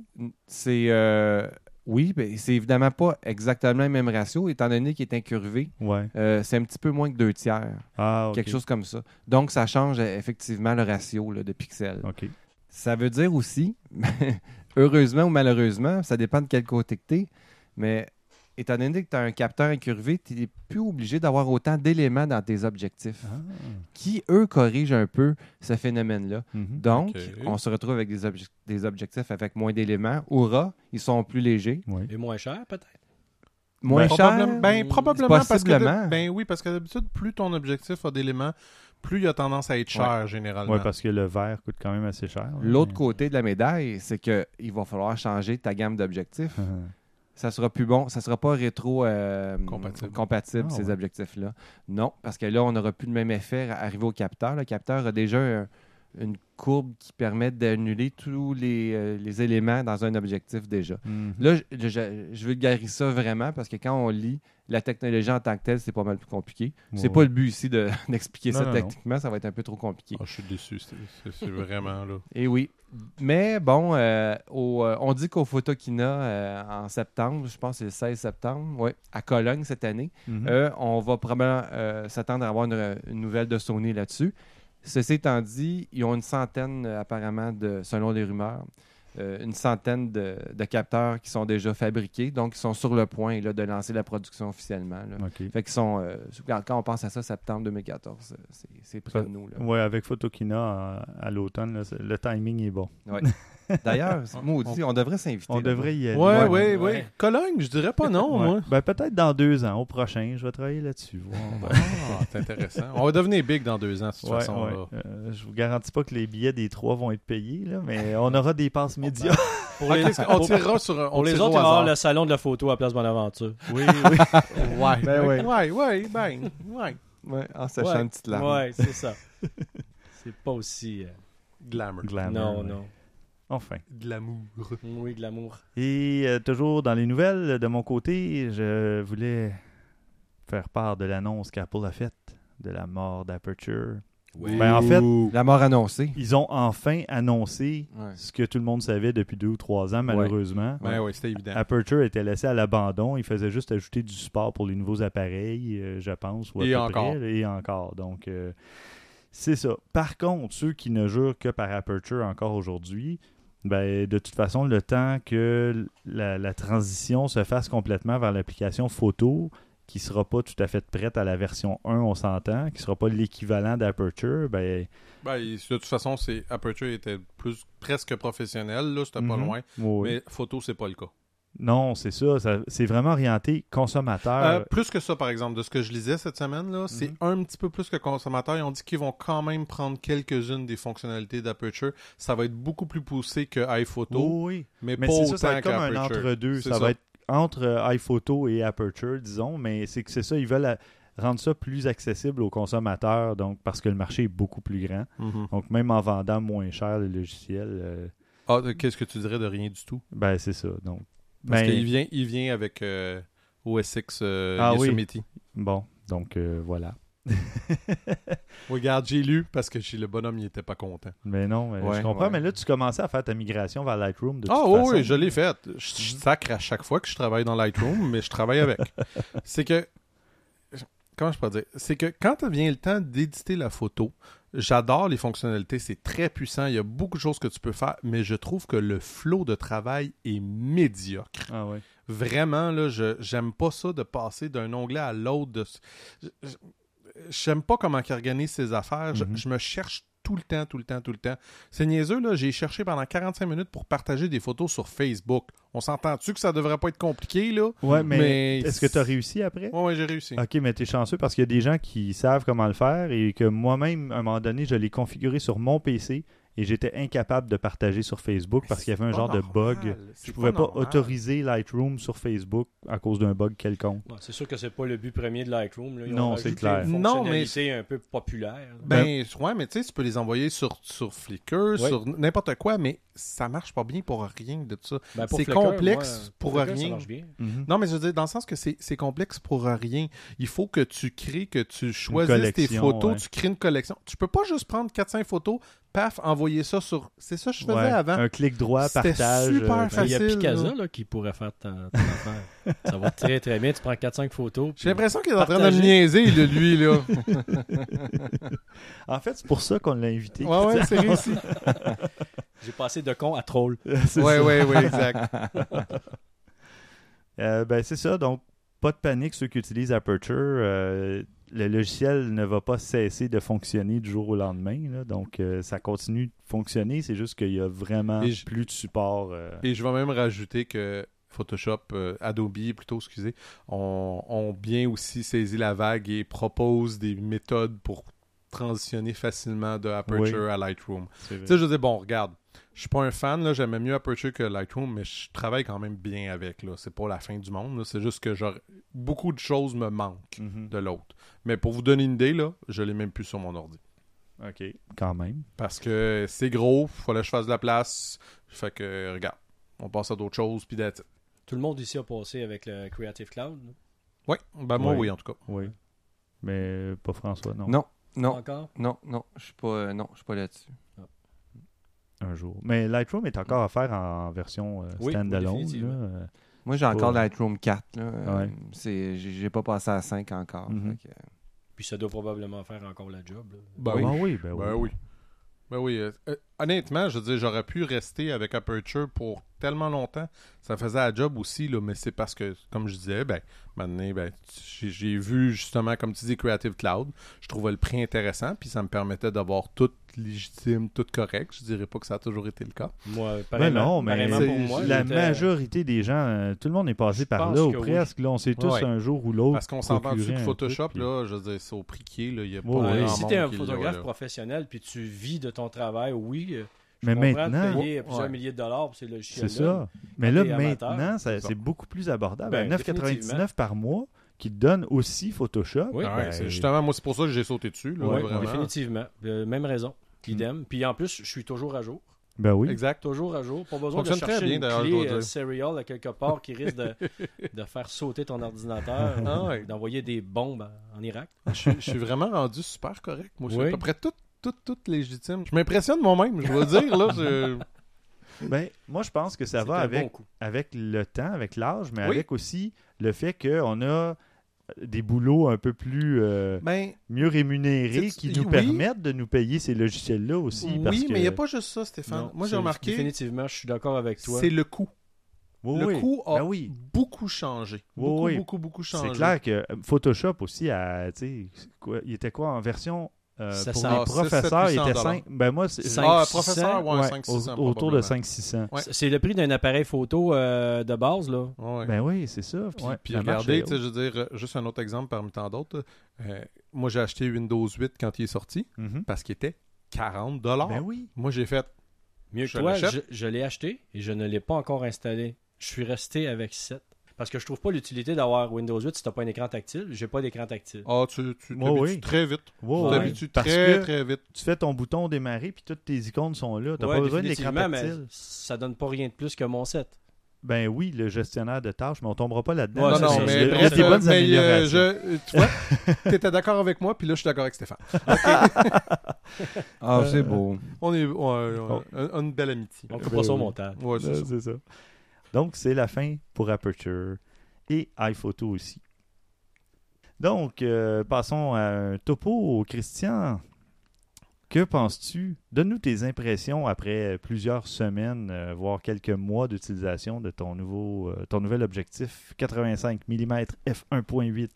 Oui, ben, c'est évidemment pas exactement le même ratio, étant donné qu'il est incurvé. Ouais. C'est un petit peu moins que 2/3. Ah, OK. Quelque chose comme ça. Donc, ça change effectivement le ratio là, de pixels. OK. Ça veut dire aussi, heureusement ou malheureusement, ça dépend de quel côté que tu es, mais étant donné que tu as un capteur incurvé, tu n'es plus obligé d'avoir autant d'éléments dans tes objectifs Ah. qui, eux, corrigent un peu ce phénomène-là. Mhm. Donc, Ok. on se retrouve avec des objectifs avec moins d'éléments. Aura, ils sont plus légers. Oui. Et moins cher, peut-être. Moins cher. Probablement parce possiblement. que oui, parce que d'habitude, plus ton objectif a d'éléments, plus il a tendance à être cher généralement. Oui, parce que le verre coûte quand même assez cher. là. L'autre côté de la médaille, c'est qu'il va falloir changer ta gamme d'objectifs. Ah. Ça sera plus bon. Ça sera pas rétro Compatible. Ah, ces ouais. objectifs-là. Non, parce que là, on n'aura plus le même effet arrivé au capteur. Le capteur a déjà une courbe qui permet d'annuler tous les éléments dans un objectif déjà. Mhm. Là, je vulgarise ça vraiment parce que quand on lit la technologie en tant que telle, c'est pas mal plus compliqué. C'est Ouais. pas le but ici d'expliquer Non, ça non, techniquement, ça va être un peu trop compliqué. Ah, je suis déçu. C'est vraiment là. Et oui. Mais bon, on dit qu'au Photokina en septembre, je pense que c'est le 16 septembre, ouais, à Cologne cette année, Mhm. on va probablement s'attendre à avoir une nouvelle de Sony là-dessus. Ceci étant dit, ils ont une centaine, apparemment, selon les rumeurs, une centaine de capteurs qui sont déjà fabriqués, donc ils sont sur le point là, de lancer la production officiellement. Là. OK. Fait qu'ils sont, quand on pense à ça, septembre 2014, c'est près de nous. Là. Oui, avec Photokina à l'automne, là, le timing est bon. Ouais. D'ailleurs, maudit, on devrait s'inviter. On devrait y aller. Oui. Cologne, je dirais pas non, moi. Ben, peut-être dans 2 ans, au prochain, je vais travailler là-dessus. Voir. C'est intéressant. On va devenir big dans 2 ans, de toute façon. Ouais. Là. Je vous garantis pas que les billets des 3 vont être payés, là, mais on aura des passes médias. Pour les, On tirera sur un. pour les autres, il va y avoir le salon de la photo à Place Bonaventure. Oui. Ouais. Ben Ouais. Ouais, en sachant une petite larme. Ouais, c'est ça. C'est pas aussi... Glamour. Glamour, non. Enfin. De l'amour. Oui, de l'amour. Et toujours dans les nouvelles, de mon côté, je voulais faire part de l'annonce qu'Apple a faite de la mort d'Aperture. Oui. Ben, en fait, La mort annoncée. ils ont enfin annoncé Ouais. ce que tout le monde savait depuis 2 ou 3 ans, malheureusement. Ben oui, c'était évident. Aperture était laissé à l'abandon. Il faisait juste ajouter du support pour les nouveaux appareils, je pense. Ou à Et peu encore. près, et encore. Donc, c'est ça. Par contre, ceux qui ne jurent que par Aperture encore aujourd'hui, ben, de toute façon, le temps que la transition se fasse complètement vers l'application photo, qui ne sera pas tout à fait prête à la version 1, on s'entend, qui ne sera pas l'équivalent d'Aperture, ben, Ben, de toute façon, Aperture était presque professionnel, là, c'était pas loin. oui. Mais photo, c'est pas le cas. Non, c'est ça. C'est vraiment orienté consommateur. Plus que ça, par exemple, de ce que je lisais cette semaine, là, c'est un petit peu plus que consommateur. Ils ont dit qu'ils vont quand même prendre quelques-unes des fonctionnalités d'Aperture. Ça va être beaucoup plus poussé que iPhoto, Oui. mais Mais pas c'est ça, ça va autant être comme un qu'Aperture. entre-deux. C'est Ça va être entre iPhoto et Aperture, disons, mais c'est que c'est ça, ils veulent rendre ça plus accessible aux consommateurs, donc parce que le marché est beaucoup plus grand. Mhm. Donc même en vendant moins cher le logiciel, Qu'est-ce que tu dirais de rien du tout? ben c'est ça. Donc, Parce ben, qu'il vient avec OS X Ah oui. Yosemite. bon, donc voilà. Regarde, j'ai lu parce que le bonhomme, il était pas content. Mais non, Ouais, je comprends, ouais. mais là tu commençais à faire ta migration vers Lightroom de toute Ah façon. oui, je l'ai fait. Je sacre à chaque fois que je travaille dans Lightroom, mais je travaille avec. C'est que... Comment je peux dire? C'est que quand vient le temps d'éditer la photo, j'adore les fonctionnalités, c'est très puissant, il y a beaucoup de choses que tu peux faire, mais je trouve que le flow de travail est médiocre. Ah ouais. Vraiment, là, j'aime pas ça de passer d'un onglet à l'autre. J'aime pas comment il organise ses affaires. Je me cherche tout le temps. C'est niaiseux, là. J'ai cherché pendant 45 minutes pour partager des photos sur Facebook. On s'entend-tu que ça devrait pas être compliqué, là? Ouais, mais est-ce que tu as réussi après? Ouais, j'ai réussi. Ok, mais t'es chanceux parce qu'il y a des gens qui savent comment le faire et que moi-même, à un moment donné, je l'ai configuré sur mon PC et j'étais incapable de partager sur Facebook parce qu'il y avait un genre de bug. Je pouvais pas autoriser Lightroom sur Facebook à cause d'un bug quelconque. Bon, c'est sûr que c'est pas le but premier de Lightroom. Là. Ils Non, ont c'est rajouté clair. une Non, mais fonctionnalité un peu populaire. Ouais, mais tu sais, tu peux les envoyer sur Flickr, Ouais. sur n'importe quoi, mais ça marche pas bien pour rien de tout ça. Ben, pour C'est Flickr, complexe moi, pour Flickr, rien. Ça marche bien. Mhm. Non, mais je veux dire, dans le sens que c'est complexe pour rien. Il faut que tu crées, que tu choisisses tes collection, photos, ouais. tu crées une collection. Tu peux pas juste prendre 4-5 photos, paf, envoyer ça sur... C'est ça que je faisais Ouais, avant. un clic droit, C'était partage. super Ben, il y a facile, Picasa là. là, qui pourrait faire ton affaire. Ça va très très bien. Tu prends 4-5 photos. J'ai l'impression qu'il est en train de me Partager. niaiser, lui, là. En fait, c'est pour ça qu'on l'a invité. Ouais, c'est réussi. J'ai passé de con à troll. C'est Ouais, ça. ouais, exact. Ben, c'est ça. Donc, pas de panique, ceux qui utilisent Aperture. Le logiciel ne va pas cesser de fonctionner du jour au lendemain. Là. Donc, ça continue de fonctionner. C'est juste qu'il y a vraiment Et plus de support. Et je vais même rajouter que Photoshop, Adobe plutôt, excusez, ont bien aussi saisi la vague et proposent des méthodes pour transitionner facilement de Aperture à Lightroom. C'est vrai. Tu sais, je dis, bon, regarde, je suis pas un fan, là, j'aimais mieux Aperture que Lightroom, mais je travaille quand même bien avec, là. C'est pas la fin du monde, là. C'est juste que beaucoup de choses me manquent Mhm. de l'autre. Mais pour vous donner une idée, là, je l'ai même plus sur mon ordi. OK, quand même. Parce que c'est gros, fallait que je fasse de la place. Fait que, regarde, on passe à d'autres choses, puis that's it. Tout le monde ici a passé avec le Creative Cloud. là. Ouais, ben moi, Ouais. oui, en tout cas. Oui. Mais pas François, non. Non, non, Encore? non, je suis pas, là-dessus. Un jour. Mais Lightroom est encore à faire en version Oui, standalone. oui, définitivement. là. Moi, j'ai encore Pas- Lightroom 4. Là. Ouais. J'ai pas passé à 5 encore. Mhm. Fait que, Puis ça doit probablement faire encore la job. Là. Ben Ah oui. oui, ben oui. Ben oui. Ben oui. Honnêtement, je veux dire, j'aurais pu rester avec Aperture pour tellement longtemps. Ça faisait la job aussi, là, mais c'est parce que, comme je disais, maintenant, j'ai vu justement, comme tu dis, Creative Cloud. Je trouvais le prix intéressant, puis ça me permettait d'avoir tout légitime, tout correct. Je dirais pas que ça a toujours été le cas. Moi, non, mais pour moi, la j'étais- majorité des gens, tout le monde est passé Je par pense là, ou que oui. presque. Là, on sait tous Ouais. un jour ou l'autre. Parce qu'on s'entend dessus que procurer un Photoshop, truc, là, je veux dire, c'est au prix qui est, là, il y a pas Ouais, Ouais, grand si monde tu es un qui l'a, photographe là. professionnel puis tu vis de ton travail, oui, je Mais comprends maintenant- de payer plusieurs Ouais. milliers de dollars pour ces logiciels-là. C'est ça. Mais Quand là, t'es amateur, maintenant, c'est ça. c'est beaucoup plus abordable. Ben, À 9,99 par mois, qui te donne aussi Photoshop. Oui. Ah ouais, c'est justement, moi, c'est pour ça que j'ai sauté dessus, là, Oui, vraiment. définitivement. Même raison. Idem. Puis en plus, je suis toujours à jour. Ben oui. Exact. Toujours à jour. Pas besoin de Fonctionne très chercher bien, une d'ailleurs, je clé dois dire. serial à quelque part qui risque de faire sauter ton ordinateur Ah ou ouais. d'envoyer des bombes en Irak. Je suis vraiment rendu super correct. Moi, je suis Oui. à peu près tout légitime. Je m'impressionne moi-même, je dois dire, là. Ben, moi, je pense que ça C'est va un avec, bon coup. avec le temps, avec l'âge, mais Oui. avec aussi le fait qu'on a des boulots un peu plus Ben, mieux rémunérés C'est- qui nous oui. permettent de nous payer ces logiciels-là aussi. parce oui, que... mais il n'y a pas juste ça, Stéphane. Non, Moi, j'ai c'est- remarqué, Définitivement, je suis d'accord avec toi. c'est le coût. Oui, Le oui. coût a Ben oui. beaucoup changé. Oui, Beaucoup C'est changé. clair que Photoshop aussi, il était quoi en version pour 700. les Ah, professeurs, il 700, était 5. Ben moi, c'est 5, Ah, 600, professeur, ouais, ouais, 500-600. autour de probablement. 500-600. Ouais. C'est le prix d'un appareil photo de base, là. Ouais. Ben oui, c'est ça. Puis la marche regardez, est tu sais, je veux dire, juste un autre exemple parmi tant d'autres. Moi, j'ai acheté Windows 8 quand il est sorti haute. Mhm. parce qu'il était $40. Ben oui. Moi, j'ai fait. Mieux que Je toi, l'achète. je l'ai acheté et je ne l'ai pas encore installé. Je suis resté avec 7. Parce que je trouve pas l'utilité d'avoir Windows 8 si tu n'as pas un écran tactile. J'ai pas d'écran tactile. Ah, tu Ouais, t'habitues oui. très vite. Ouais, Tu ouais. t'habitues Parce très, que très vite. tu fais ton bouton démarrer puis toutes tes icônes sont là. T'as Ouais, pas besoin de l'écran définitivement, mais tactile. ça donne pas rien de plus que mon set. Ben oui, le gestionnaire de tâches, mais on tombera pas là-dedans. Ouais, Non, c'est non, ça. mais il y a bref, des bonnes mais, améliorations. tu vois, t'étais d'accord avec moi, puis là, je suis d'accord avec Stéphane. Ah, c'est beau. On est une belle amitié. On coupera ça au montage. Ouais, c'est ça. C'est ça. Donc, c'est la fin pour Aperture et iPhoto aussi. Donc, passons à un topo. Christian, que penses-tu? Donne-nous tes impressions après plusieurs semaines, voire quelques mois d'utilisation de ton nouvel objectif 85 mm f1.8.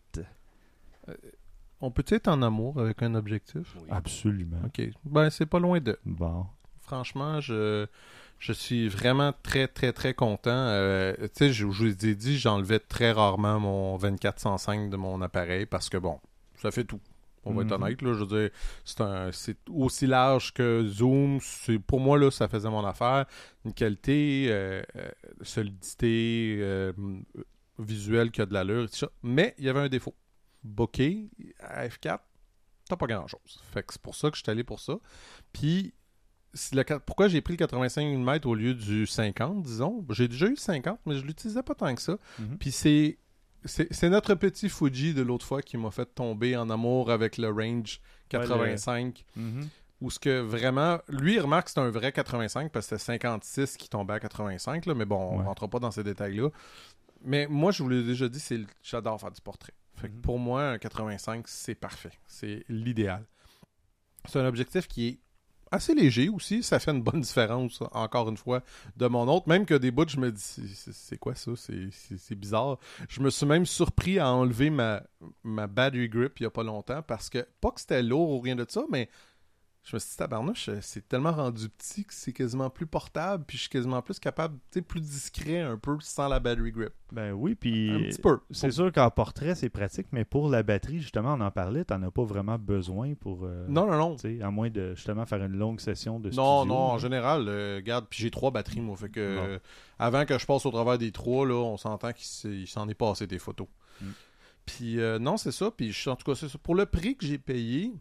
On peut être en amour avec un objectif? Absolument. OK. Ben, c'est pas loin de. Bon. Franchement, je suis vraiment très, très, très content. Tu sais, je vous ai dit, j'enlevais très rarement mon 24-105 de mon appareil parce que, bon, ça fait tout. On va être Mhm. honnête, là, je veux dire, c'est aussi large que Zoom. Pour moi, là, ça faisait mon affaire. Une qualité, solidité, visuelle qui a de l'allure, et tout ça. Mais il y avait un défaut. Bokeh, à F4, t'as pas grand-chose. Fait que c'est pour ça que je suis allé pour ça. Puis, pourquoi j'ai pris le 85 mm au lieu du 50, disons? J'ai déjà eu le 50, mais je l'utilisais pas tant que ça. Mhm. Puis c'est notre petit Fuji de l'autre fois qui m'a fait tomber en amour avec le range 85. Mhm. Où ce que vraiment... Lui, il remarque que c'est un vrai 85 parce que c'était 56 qui tombait à 85. Là, mais bon, on Ouais. ne rentre pas dans ces détails-là. Mais moi, je vous l'ai déjà dit, j'adore faire du portrait. Fait que Mhm. pour moi, un 85, c'est parfait. C'est l'idéal. C'est un objectif qui est assez léger aussi. Ça fait une bonne différence, encore une fois, de mon autre. Même que des bouts, je me dis, c'est quoi ça? C'est bizarre. Je me suis même surpris à enlever ma battery grip il n'y a pas longtemps parce que, pas que c'était lourd ou rien de ça, mais je me suis dit, tabarnouche, c'est tellement rendu petit que c'est quasiment plus portable, puis je suis quasiment plus capable, tu sais, plus discret un peu sans la battery grip. Ben oui, puis Un petit peu. c'est sûr qu'en portrait, c'est pratique, mais pour la batterie, justement, on en parlait, t'en as pas vraiment besoin pour... Non. tu sais, à moins de justement faire une longue session de Non, studio. en là. général, regarde, puis j'ai 3 batteries, moi, fait que Bon. avant que je passe au travers des 3, là, on s'entend qu'il s'en est passé des photos. Mm. Puis non, c'est ça, puis en tout cas, c'est ça. Pour le prix que j'ai payé,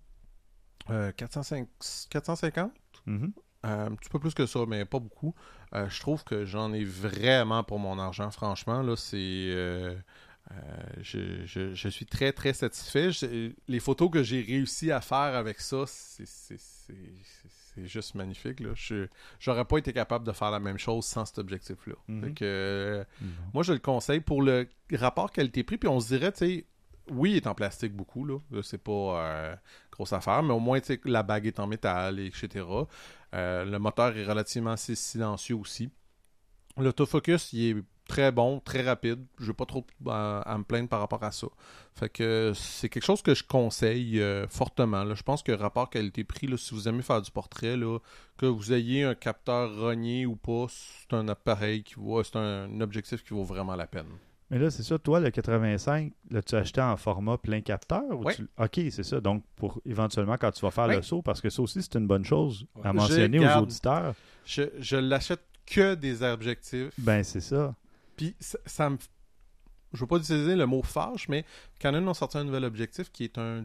450, Mhm. un petit peu plus que ça, mais pas beaucoup. Je trouve que j'en ai vraiment pour mon argent, franchement, là, c'est... je suis très, très satisfait. Les photos que j'ai réussi à faire avec ça, c'est juste magnifique, là. J'aurais pas été capable de faire la même chose sans cet objectif-là. Mhm. Fait que, Bon. moi, je le conseille pour le rapport qualité-prix, puis on se dirait, tu sais, oui, il est en plastique beaucoup, là. C'est pas grosse affaire, mais au moins, tu sais, la bague est en métal, etc. Le moteur est relativement assez silencieux aussi. L'autofocus, il est très bon, très rapide. Je n'ai pas trop à me plaindre par rapport à ça. Fait que c'est quelque chose que je conseille fortement. Là. Je pense que rapport qualité-prix, là, si vous aimez faire du portrait, là, que vous ayez un capteur rogné ou pas, c'est un appareil c'est un objectif qui vaut vraiment la peine. Mais là, c'est ça, toi, le 85, l'as-tu acheté en format plein capteur? Oui. OK, c'est ça. Donc, pour éventuellement, quand tu vas faire Oui. le saut, parce que ça aussi, c'est une bonne chose à Ouais. mentionner aux auditeurs. Je l'achète que des objectifs. Ben, c'est ça. Puis ça me... Je veux pas utiliser le mot fâche, mais Canon ont sorti un nouvel objectif qui est un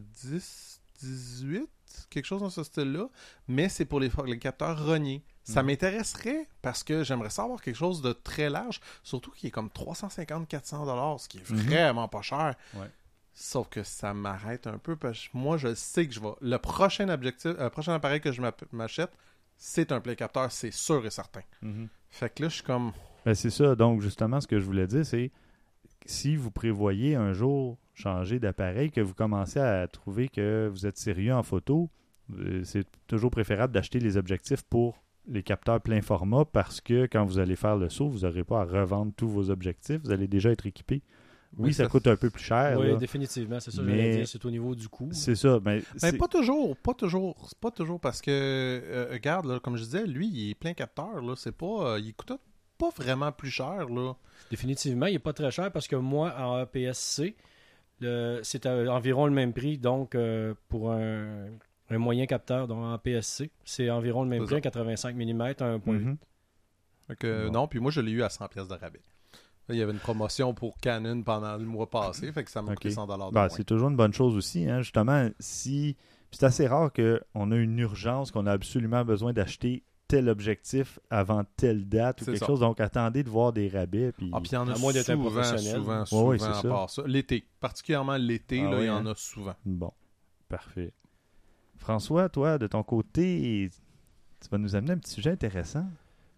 10-18, quelque chose dans ce style-là, mais c'est pour les capteurs rognés. Ça m'intéresserait parce que j'aimerais savoir quelque chose de très large, surtout qui est comme 350-400$, ce qui est vraiment pas cher. Ouais. Sauf que ça m'arrête un peu parce que moi, je sais que je vais... Le prochain appareil que je m'achète, c'est un plein capteur, c'est sûr et certain. Fait que là, je suis comme... Ben, c'est ça. Donc, justement, ce que je voulais dire, c'est si vous prévoyez un jour changer d'appareil, que vous commencez à trouver que vous êtes sérieux en photo, c'est toujours préférable d'acheter les objectifs pour les capteurs plein format parce que quand vous allez faire le saut, vous n'aurez pas à revendre tous vos objectifs. Vous allez déjà être équipé. Oui, ça coûte un peu plus cher. Oui, là, définitivement. C'est ça que mais j'allais dire. C'est au niveau du coût. c'est ça. Mais pas toujours. C'est pas toujours parce que, regarde, là, comme je disais, lui, il est plein capteur. Là, c'est pas, il coûte pas vraiment plus cher. Là. Définitivement, il n'est pas très cher parce que moi, en APS-C, c'est environ le même prix. Donc, pour un moyen capteur donc en APS-C, c'est environ le même prix, 85 mm, 1.8. Fait que, non, puis moi, je l'ai eu à 100$ de rabais. Là, il y avait une promotion pour Canon pendant le mois passé, fait que ça m'a coûté $100 de moins. C'est toujours une bonne chose aussi. Hein, justement, si c'est assez rare qu'on a une urgence, qu'on a absolument besoin d'acheter tel objectif avant telle date ou quelque chose. Donc, attendez de voir des rabais. Puis il y en a à moins d'être un professionnel. souvent c'est à ça. part ça. L'été, particulièrement l'été, là, il y en a souvent. Bon, parfait. François, toi, de ton côté, tu vas nous amener un petit sujet intéressant.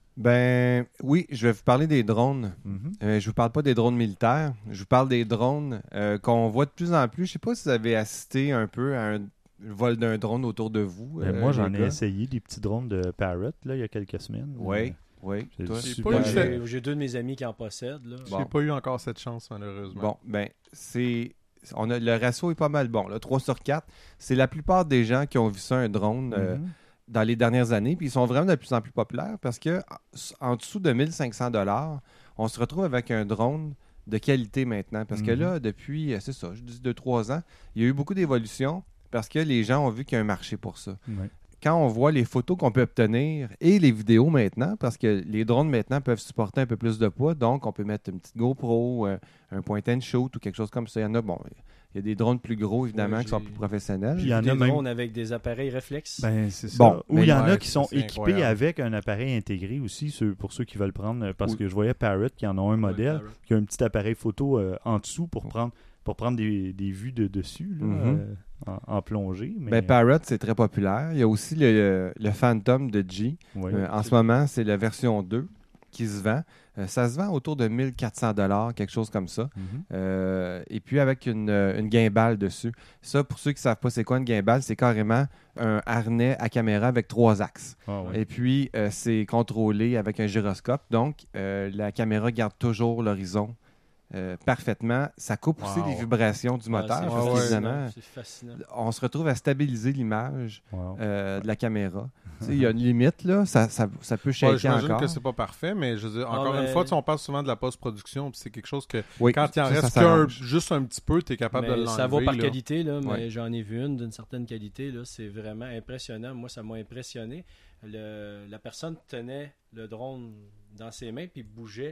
Ben oui, je vais vous parler des drones. Je vous parle pas des drones militaires. Je vous parle des drones qu'on voit de plus en plus. Je sais pas si vous avez assisté un peu à un vol d'un drone autour de vous. Moi, j'en ai essayé des petits drones de Parrot là, il y a quelques semaines. Oui. J'ai deux de mes amis qui en possèdent. Là. J'ai pas eu encore cette chance, malheureusement. Bon, ben, le ratio est pas mal bon. Là, 3/4. C'est la plupart des gens qui ont vu ça, un drone, dans les dernières années. Puis ils sont vraiment de plus en plus populaires parce que en dessous de 1500$, on se retrouve avec un drone de qualité maintenant. Parce que là, depuis, c'est ça, je dis 2-3 ans, il y a eu beaucoup d'évolutions parce que les gens ont vu qu'il y a un marché pour ça. Ouais. Quand on voit les photos qu'on peut obtenir et les vidéos maintenant, parce que les drones maintenant peuvent supporter un peu plus de poids, donc on peut mettre une petite GoPro, un point and shoot ou quelque chose comme ça. Il y en a, il y a des drones plus gros, évidemment, qui sont plus professionnels. Puis il y en a des drones avec des appareils réflexes. Ben, c'est ça. Bon, ou il y en a qui sont équipés incroyable. avec un appareil intégré aussi, pour ceux qui veulent prendre, parce que je voyais Parrot qui en ont un modèle, qui a un petit appareil photo en dessous pour prendre des vues de dessus, là, en plongée. Mais... Parrot, c'est très populaire. Il y a aussi le Phantom de G. Oui. En ce moment, c'est la version 2 qui se vend. Ça se vend autour de 1400$, quelque chose comme ça. Et puis avec une gimbal dessus. Ça, pour ceux qui ne savent pas c'est quoi une gimbal, c'est carrément un harnais à caméra avec 3 axes. Et puis, c'est contrôlé avec un gyroscope. Donc, la caméra garde toujours l'horizon parfaitement. Ça coupe aussi les vibrations du moteur. C'est fascinant. On se retrouve à stabiliser l'image de la caméra. Il y a une limite, là. Ça peut shaker j'imagine encore. que c'est pas parfait, mais je veux dire, encore une fois, on parle souvent de la post-production, puis c'est quelque chose que Oui, quand il en ça reste juste un petit peu, tu es capable de l'enlever. Ça va par là. qualité, là, mais j'en ai vu une d'une certaine qualité. Là, c'est vraiment impressionnant. Moi, ça m'a impressionné. La personne tenait le drone dans ses mains puis bougeait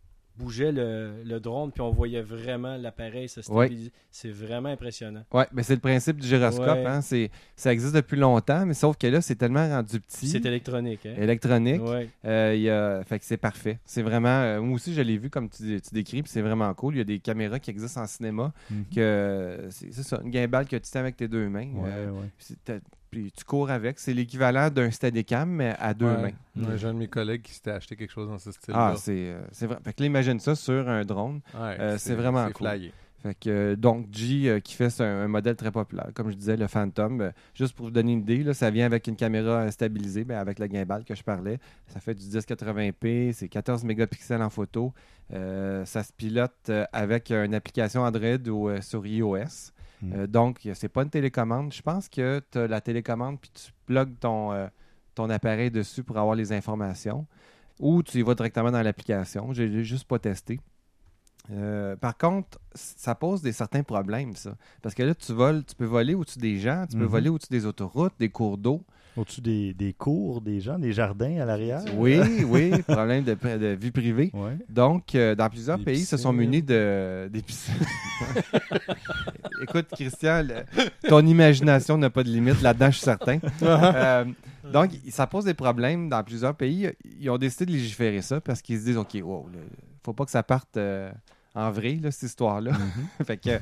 le drone, puis on voyait vraiment l'appareil se stabiliser. C'est vraiment impressionnant. Oui, mais c'est le principe du gyroscope. Hein? Ça existe depuis longtemps, mais sauf que là, c'est tellement rendu petit. C'est électronique. Hein? Électronique. Ouais. Fait que c'est parfait. C'est vraiment... moi aussi, je l'ai vu comme tu décris, puis c'est vraiment cool. Il y a des caméras qui existent en cinéma, que c'est ça, une gimbal que tu tiens avec tes deux mains. Puis tu cours avec. C'est l'équivalent d'un Steadicam, mais à deux mains. J'ai un de mes collègues qui s'était acheté quelque chose dans ce style-là. C'est vrai. Fait que là, imagine ça sur un drone. C'est vraiment cool. Flyé. Fait que, donc, G qui fait un modèle très populaire. Comme je disais, le Phantom. Juste pour vous donner une idée, là, ça vient avec une caméra stabilisée, avec le gimbal que je parlais. Ça fait du 1080p, c'est 14 mégapixels en photo. Ça se pilote avec une application Android ou sur iOS. Donc, c'est pas une télécommande. Je pense que tu as la télécommande puis tu plugues ton appareil dessus pour avoir les informations. Ou tu y vas directement dans l'application. Je l'ai juste pas testé. Par contre, ça pose certains problèmes, ça. Parce que là, tu peux voler au-dessus des gens, tu peux voler au-dessus des autoroutes, des cours d'eau. Au-dessus des cours des gens, des jardins à l'arrière. Oui, problème de vie privée. Ouais. Donc, dans plusieurs Des pays, se sont munis des piscines. Écoute, Christian, ton imagination n'a pas de limite. Là-dedans, je suis certain. Donc, ça pose des problèmes dans plusieurs pays. Ils ont décidé de légiférer ça parce qu'ils se disent, OK, wow, faut pas que ça parte en vrille, là, cette histoire-là. Fait que...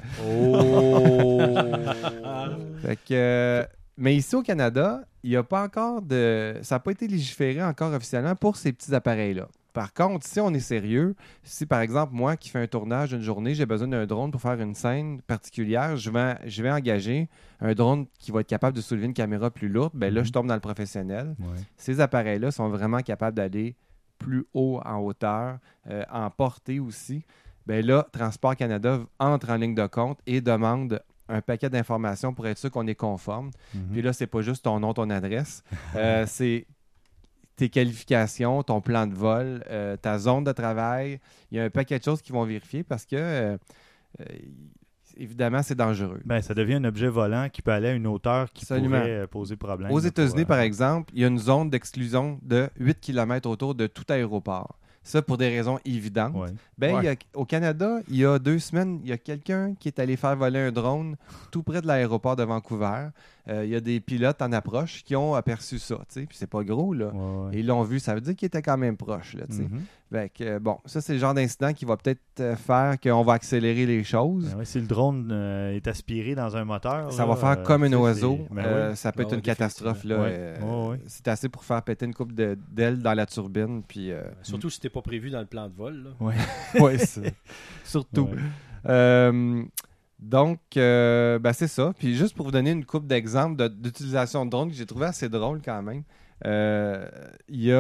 Fait que... Mais ici au Canada, il n'y a pas encore ça n'a pas été légiféré encore officiellement pour ces petits appareils-là. Par contre, si on est sérieux, si par exemple, moi qui fais un tournage une journée, j'ai besoin d'un drone pour faire une scène particulière, je vais engager un drone qui va être capable de soulever une caméra plus lourde, ben là, je tombe dans le professionnel. Ouais. Ces appareils-là sont vraiment capables d'aller plus haut en hauteur, en portée aussi. Ben là, Transport Canada entre en ligne de compte et demande un paquet d'informations pour être sûr qu'on est conforme. Puis là, c'est pas juste ton nom, ton adresse. C'est tes qualifications, ton plan de vol, ta zone de travail. Il y a un paquet de choses qu'ils vont vérifier parce que, évidemment, c'est dangereux. Ben, ça devient un objet volant qui peut aller à une hauteur qui Absolument. pourrait poser problème. Aux États-Unis, par exemple, il y a une zone d'exclusion de 8 km autour de tout aéroport. Ça, pour des raisons évidentes. Ouais. Ben, au Canada, il y a 2 semaines, il y a quelqu'un qui est allé faire voler un drone tout près de l'aéroport de Vancouver. Il y a des pilotes en approche qui ont aperçu ça. Puis c'est pas gros, là. Ouais. Et ils l'ont vu. Ça veut dire qu'il était quand même proche. Là, Fait que, bon, ça, c'est le genre d'incident qui va peut-être faire qu'on va accélérer les choses. Ben ouais, si le drone est aspiré dans un moteur, Ça là, va faire comme un oiseau. Ben oui. Ça peut être une catastrophe. Là, Ouais. C'est assez pour faire péter une coupe d'ailes dans la turbine. Puis, Surtout si t'es pas prévu dans le plan de vol. Là. Ouais. ouais, surtout. Ouais. Donc, ben c'est ça. Puis juste pour vous donner une couple d'exemples d'utilisation de drones que j'ai trouvé assez drôle quand même. Il y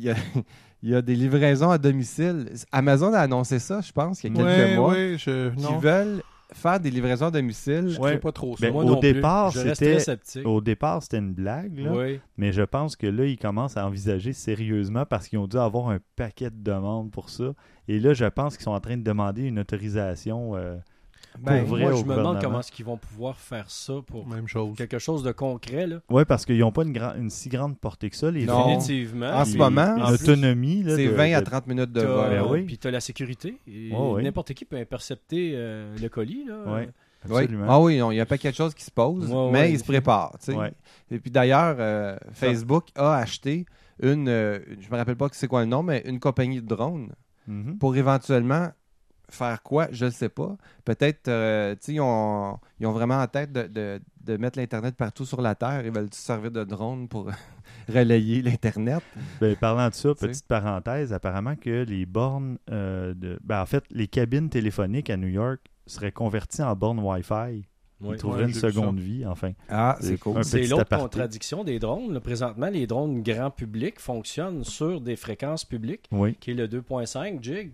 a des livraisons à domicile. Amazon a annoncé ça, je pense, il y a quelques mois. Qui veulent faire des livraisons à domicile. Je ne pas trop ça. Ben, Moi au non plus. départ, Je reste très sceptique. Au départ, c'était une blague, là. Oui. Mais je pense que là, ils commencent à envisager sérieusement parce qu'ils ont dû avoir un paquet de demandes pour ça. Et là, je pense qu'ils sont en train de demander une autorisation Ben, pour vrai Moi, au je me demande gouvernement. comment est-ce qu'ils vont pouvoir faire ça pour Même chose. quelque chose de concret. Là. Oui, parce qu'ils n'ont pas une si grande portée que ça, les Non. drones. Définitivement. En ce moment, Une en plus, autonomie. Là, c'est de- 20 à de- 30 minutes de T'as- vol. Ben oui. Puis tu as la sécurité. Et oui. n'importe qui peut intercepter le colis. Là. Ouais. Oui. Absolument. Ah oui, non, il y a un paquet de choses qui se posent, Ouais, mais ouais. ils se préparent. Tu sais. Ouais. Et puis d'ailleurs, Facebook a acheté je me rappelle pas c'est quoi le nom, mais une compagnie de drones Mhm. pour éventuellement faire quoi, je ne sais pas. Peut-être, tu sais, ils ont vraiment en tête de mettre l'Internet partout sur la Terre. Ils veulent se servir de drones pour relayer l'Internet. Ben, parlant de ça, Tu sais. petite parenthèse, apparemment que les bornes en fait, les cabines téléphoniques à New York seraient converties en bornes Wi-Fi. Ils Oui. trouveraient une j'ai vu seconde vie, enfin. Ah, c'est cool. Un C'est petit l'autre aparté. contradiction des drones. Là, présentement, les drones grand public fonctionnent sur des fréquences publiques, Oui. qui est le 2.5 gig.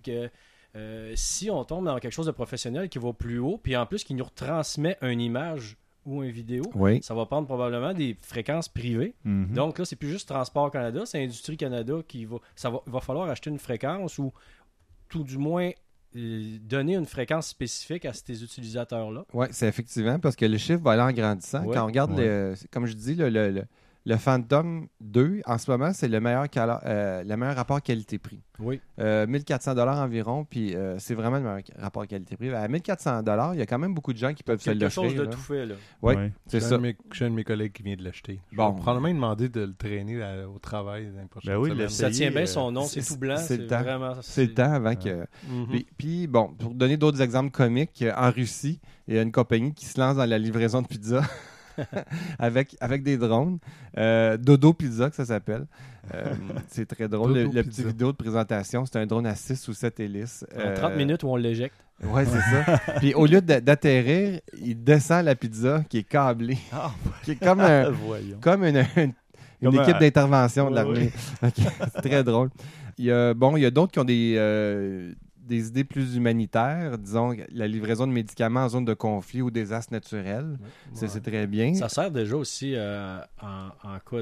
Si on tombe dans quelque chose de professionnel qui va plus haut, puis en plus qui nous retransmet une image ou une vidéo, Oui. ça va prendre probablement des fréquences privées. Mhm. Donc là, c'est plus juste Transport Canada, c'est Industrie Canada qui va falloir acheter une fréquence ou tout du moins donner une fréquence spécifique à ces utilisateurs-là. Oui, c'est effectivement parce que le chiffre va aller en grandissant. Ouais. Quand on regarde, comme je dis, le Phantom 2, en ce moment, c'est le meilleur rapport qualité-prix. Oui. 1400 $ environ, puis c'est vraiment le meilleur rapport qualité-prix. À 1400 $, il y a quand même beaucoup de gens qui peuvent se Quelque chose l'offrir. de là. tout fait, là. Oui, Ouais. c'est J'ai ça. un de mes collègues qui vient de l'acheter. Je Bon. vais probablement demander de le traîner au travail dans les prochaines Ben oui, semaines. l'essayer. Ça tient bien son nom, c'est c'est- tout blanc. c'est le temps. Vraiment, C'est le temps avant que... Mhm. Puis, bon, pour donner d'autres exemples comiques, en Russie, il y a une compagnie qui se lance dans la livraison de pizza. avec des drones. Dodo Pizza, que ça s'appelle. C'est très drôle. Dodo Le Pizza. petit vidéo de présentation, c'est un drone à 6 ou 7 hélices. En 30 minutes où on l'éjecte. Ouais, c'est ça. Puis au lieu d'atterrir, il descend la pizza qui est câblée. Ah, Qui est comme un, voyons. comme une Comme équipe un- d'intervention de Ouais, l'armée. Ok, c'est très drôle. Il y a d'autres qui ont des idées plus humanitaires, disons la livraison de médicaments en zone de conflit ou désastre naturel. Ça, c'est très bien. Ça sert déjà aussi en cas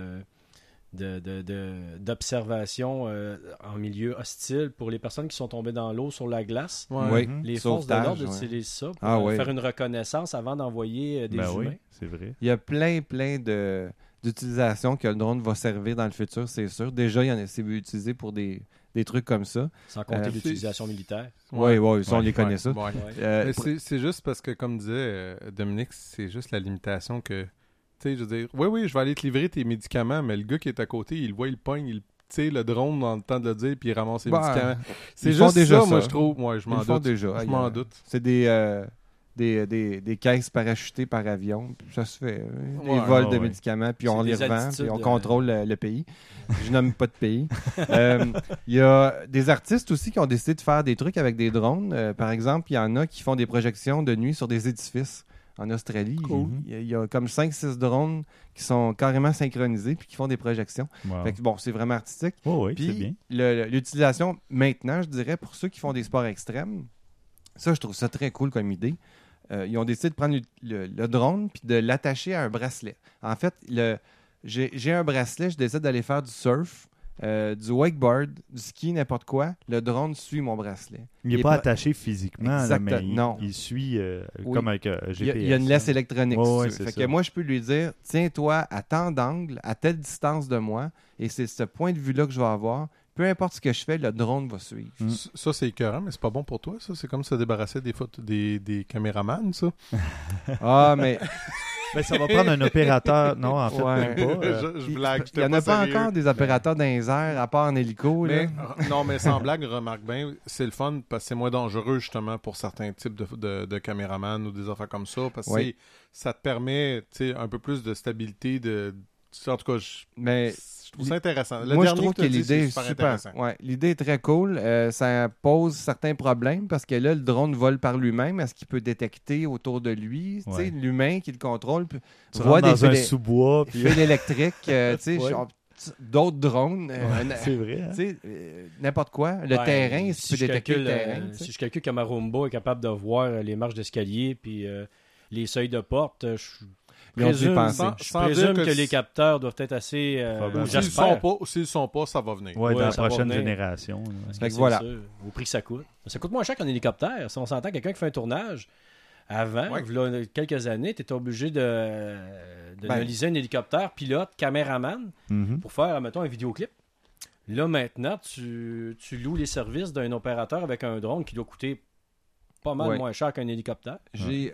d'observation en milieu hostile pour les personnes qui sont tombées dans l'eau sur la glace. Ouais. Oui. Les forces de Sauvetage, l'ordre ouais. utilisent ça pour Ah, ouais. faire une reconnaissance avant d'envoyer des Ben humains. oui, c'est vrai. Il y a plein d'utilisations que le drone va servir dans le futur, c'est sûr. Déjà, c'est utilisé pour des trucs comme ça. Sans compter Euh, l'utilisation militaire. Oui, ça, on Ouais, les connaît ça. Ouais. Ouais. Mais c'est juste parce que, comme disait Dominique, c'est juste la limitation que, tu sais, je veux dire, oui, je vais aller te livrer tes médicaments, mais le gars qui est à côté, il le voit, il pogne, il tire le drone dans le temps de le dire, puis il ramasse ses Ben, médicaments. C'est ils font juste déjà ça, moi, ça. je trouve. Ouais, je Ils m'en le font doute. déjà. Je m'en doute. C'est des caisses parachutées par avion. Puis ça se fait. Des Ouais, vols de ouais. médicaments, puis C'est on les des revend, altitudes, puis on contrôle le pays. Je nomme pas de pays. Il y a des artistes aussi qui ont décidé de faire des trucs avec des drones. Par exemple, il y en a qui font des projections de nuit sur des édifices. En Australie, il y a comme 5-6 drones qui sont carrément synchronisés puis qui font des projections. Wow. Fait que, bon, c'est vraiment artistique. Oh, oui, c'est Puis bien. l'utilisation maintenant, je dirais, pour ceux qui font des sports extrêmes, ça, je trouve ça très cool comme idée. Ils ont décidé de prendre le drone puis de l'attacher à un bracelet. En fait, j'ai un bracelet, je décide d'aller faire du surf, du wakeboard, du ski, n'importe quoi. Le drone suit mon bracelet. Il n'est pas attaché physiquement, là, Exact, mais non. il suit Oui. comme avec GPS. Il y a une laisse électronique. Ouais, si ouais, tu veux. c'est Fait ça. que moi, je peux lui dire, tiens-toi à tant d'angle, à telle distance de moi, et c'est ce point de vue-là que je vais avoir. Peu importe ce que je fais, le drone va suivre. Ça, c'est écœurant, mais c'est pas bon pour toi, ça. C'est comme se débarrasser des photos des caméramans, ça. Ah, mais Ben, ça va prendre un opérateur. Non, en fait, Ouais. même pas. Je blague, il n'y en a pas encore des opérateurs dans les airs, à part en hélico. Là. Mais, non, mais sans blague, remarque bien, c'est le fun parce que c'est moins dangereux justement pour certains types de caméramans ou des affaires comme ça parce que Oui. ça te permet un peu plus de stabilité. En tout cas, Mais je trouve ça intéressant. Le moi, je dernier trouve que que t'as dit, l'idée est c'est super. intéressant. Ouais, l'idée est très cool. Ça pose certains problèmes parce que là, le drone vole par lui-même. Est-ce qu'il peut détecter autour de lui? Tu sais, Ouais. l'humain qui le contrôle Tu voit rentres des dans un fils sous-bois. Puis... électriques, tu sais, Ouais. d'autres drones. c'est vrai. Hein? Tu sais, n'importe quoi. Le Ouais, terrain, est-ce qu'il peut détecter le terrain? tu sais? Si je calcule que ma Roomba est capable de voir les marches d'escalier puis les seuils de porte, je Ils ont dû y présume, penser. je Sans présume dire que que les capteurs doivent être assez... Probablement. Ou s'ils le j'espère. sont pas, ça va venir. Ouais, Ouais, dans la ça va prochaine venir. génération. là. Parce Fait que c'est voilà. sûr, au prix que ça coûte. Ça coûte moins cher qu'un hélicoptère. Si on s'entend, quelqu'un qui fait un tournage, avant, Ouais. v'là quelques années, tu étais obligé de Ben. analyser un hélicoptère, pilote, caméraman, Mhm. pour faire, mettons, un vidéoclip. Là, maintenant, tu loues les services d'un opérateur avec un drone qui doit coûter pas mal Ouais. moins cher qu'un hélicoptère. J'ai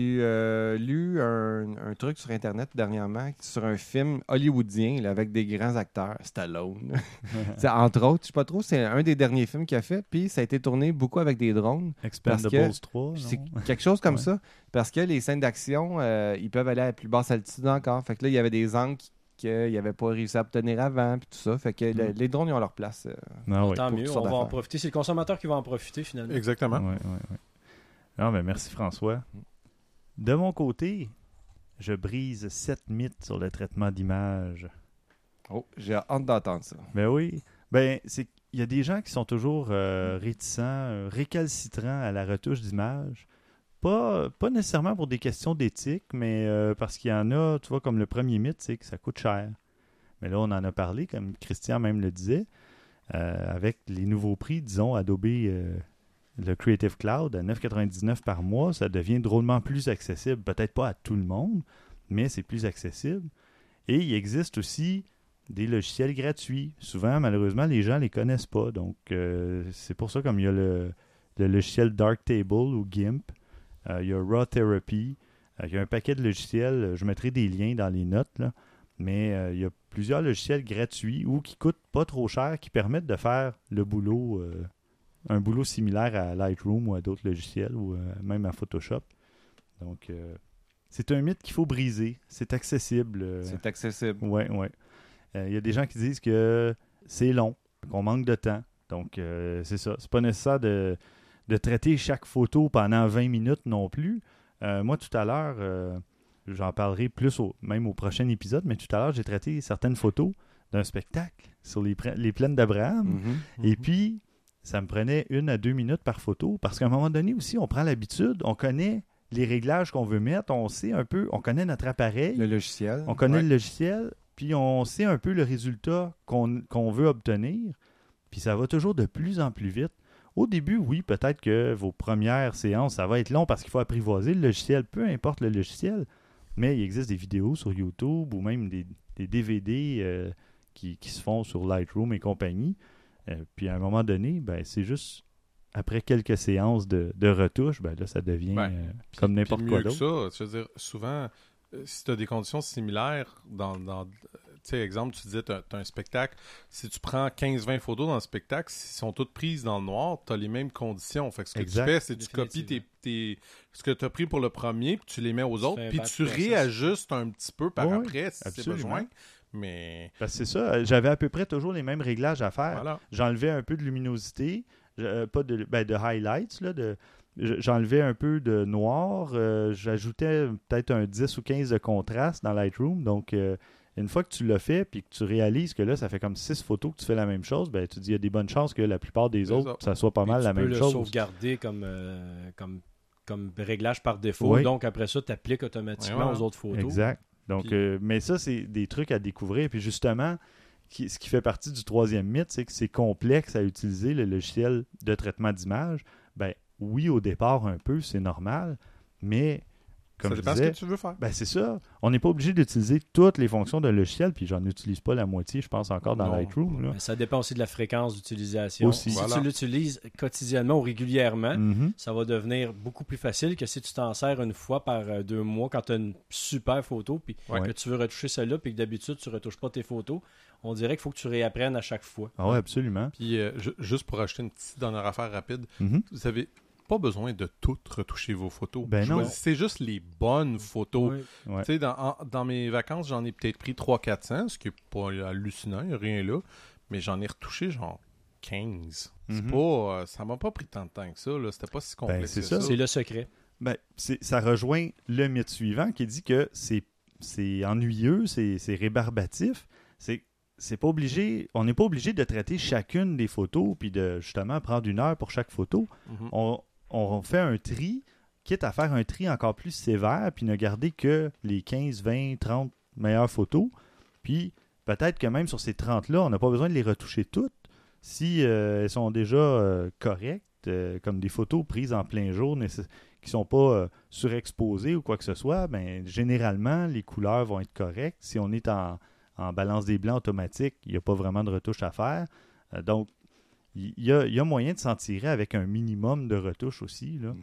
lu un truc sur Internet dernièrement sur un film hollywoodien là, avec des grands acteurs, Stallone. C'est, entre autres, je sais pas trop, c'est un des derniers films qu'il a fait, puis ça a été tourné beaucoup avec des drones. Expendables Parce que 3. C'est non? quelque chose comme Ouais. ça, parce que les scènes d'action, ils peuvent aller à plus basse altitude encore. Fait que là, il y avait des angles qu'ils n'avaient pas réussi à obtenir avant, puis tout ça. Fait que les drones, ils ont leur place. Ah oui. Tant pour mieux, toutes on sortes va en d'affaires. profiter. C'est le consommateur qui va en profiter, finalement. Exactement. Ouais. Non, mais merci François. De mon côté, je brise 7 mythes sur le traitement d'image. Oh, j'ai hâte d'entendre ça. Ben oui. Ben, il y a des gens qui sont toujours réticents, récalcitrants à la retouche d'image. Pas nécessairement pour des questions d'éthique, mais parce qu'il y en a, tu vois, comme le premier mythe, c'est que ça coûte cher. Mais là, on en a parlé, comme Christian même le disait, avec les nouveaux prix, disons, Adobe, le Creative Cloud, à 9,99 par mois, ça devient drôlement plus accessible. Peut-être pas à tout le monde, mais c'est plus accessible. Et il existe aussi des logiciels gratuits. Souvent, malheureusement, les gens ne les connaissent pas. Donc, c'est pour ça, comme il y a le logiciel Darktable ou GIMP, il y a Raw Therapy, il y a un paquet de logiciels. Je mettrai des liens dans les notes, là. Mais il y a plusieurs logiciels gratuits ou qui coûtent pas trop cher, qui permettent de faire le boulot, un boulot similaire à Lightroom ou à d'autres logiciels ou même à Photoshop. Donc, c'est un mythe qu'il faut briser. C'est accessible. C'est accessible. Oui. Il y a des gens qui disent que c'est long, qu'on manque de temps. Donc, c'est ça. C'est pas nécessaire de traiter chaque photo pendant 20 minutes non plus. Moi, tout à l'heure, j'en parlerai plus même au prochain épisode, mais tout à l'heure, j'ai traité certaines photos d'un spectacle sur les plaines d'Abraham. Et puis, ça me prenait 1 à 2 minutes par photo parce qu'à un moment donné aussi, on prend l'habitude, on connaît les réglages qu'on veut mettre, on sait un peu, on connaît notre appareil. Le logiciel. On connaît le logiciel, puis on sait un peu le résultat qu'on veut obtenir. Puis ça va toujours de plus en plus vite. Au début, oui, peut-être que vos premières séances, ça va être long parce qu'il faut apprivoiser le logiciel, peu importe le logiciel. Mais il existe des vidéos sur YouTube ou même des DVD qui se font sur Lightroom et compagnie. Puis à un moment donné, ben, c'est juste après quelques séances de retouche, ben là, ça devient comme n'importe quoi d'autre. Que ça, je veux dire, souvent, si tu as des conditions similaires, tu sais, exemple, tu disais, tu as un spectacle, si tu prends 15-20 photos dans le spectacle, si sont toutes prises dans le noir, tu as les mêmes conditions. Fait que ce que tu fais, c'est que tu copies ce que tu as pris pour le premier, puis tu les mets aux autres, puis tu réajustes un petit peu par après, si c'est besoin. Mais... Parce que c'est ça, j'avais à peu près toujours les mêmes réglages à faire. Voilà. J'enlevais un peu de luminosité, pas de highlights, là, j'enlevais un peu de noir, j'ajoutais peut-être un 10 ou 15 de contraste dans Lightroom. Donc, une fois que tu l'as fait puis que tu réalises que là, ça fait comme 6 photos que tu fais la même chose, ben, tu dis il y a des bonnes chances que la plupart des autres, ça soit pas mal la même chose. Tu peux le sauvegarder comme réglage par défaut. Oui. Donc, après ça, tu appliques automatiquement aux autres photos. Exact. Donc, mais ça, c'est des trucs à découvrir. Puis justement, ce qui fait partie du troisième mythe, c'est que c'est complexe à utiliser le logiciel de traitement d'image. Ben oui, au départ, un peu, c'est normal, mais comme ça dépend je disais, ce que tu veux faire. Ben c'est ça. On n'est pas obligé d'utiliser toutes les fonctions d'un logiciel, puis j'en utilise pas la moitié, je pense, encore dans Lightroom. Là. Mais ça dépend aussi de la fréquence d'utilisation. Aussi. Si tu l'utilises quotidiennement ou régulièrement, ça va devenir beaucoup plus facile que si tu t'en sers une fois par 2 mois quand tu as une super photo, puis que tu veux retoucher celle-là, puis que d'habitude, tu ne retouches pas tes photos. On dirait qu'il faut que tu réapprennes à chaque fois. Ah oui, absolument. Puis, juste pour ajouter une petite dernière affaire rapide, vous avez pas besoin de toutes retoucher vos photos. Ben non. C'est juste les bonnes photos. Oui. Ouais. Tu sais, dans mes vacances, j'en ai peut-être pris 300-400, ce qui n'est pas hallucinant, il n'y a rien là, mais j'en ai retouché genre 15. C'est pas, ça m'a pas pris tant de temps que ça. Là. C'était pas si complexe c'est que ça. C'est le secret. Ben, ça rejoint le mythe suivant qui dit que c'est ennuyeux, c'est rébarbatif. C'est pas obligé, on n'est pas obligé de traiter chacune des photos puis de justement prendre 1 heure pour chaque photo. On fait un tri, quitte à faire un tri encore plus sévère puis ne garder que les 15, 20, 30 meilleures photos. Puis peut-être que même sur ces 30-là, on n'a pas besoin de les retoucher toutes. Si elles sont déjà correctes, comme des photos prises en plein jour qui ne sont pas surexposées ou quoi que ce soit, ben, généralement, les couleurs vont être correctes. Si on est en balance des blancs automatique, il n'y a pas vraiment de retouche à faire. Donc, il y a moyen de s'en tirer avec un minimum de retouches aussi. Là.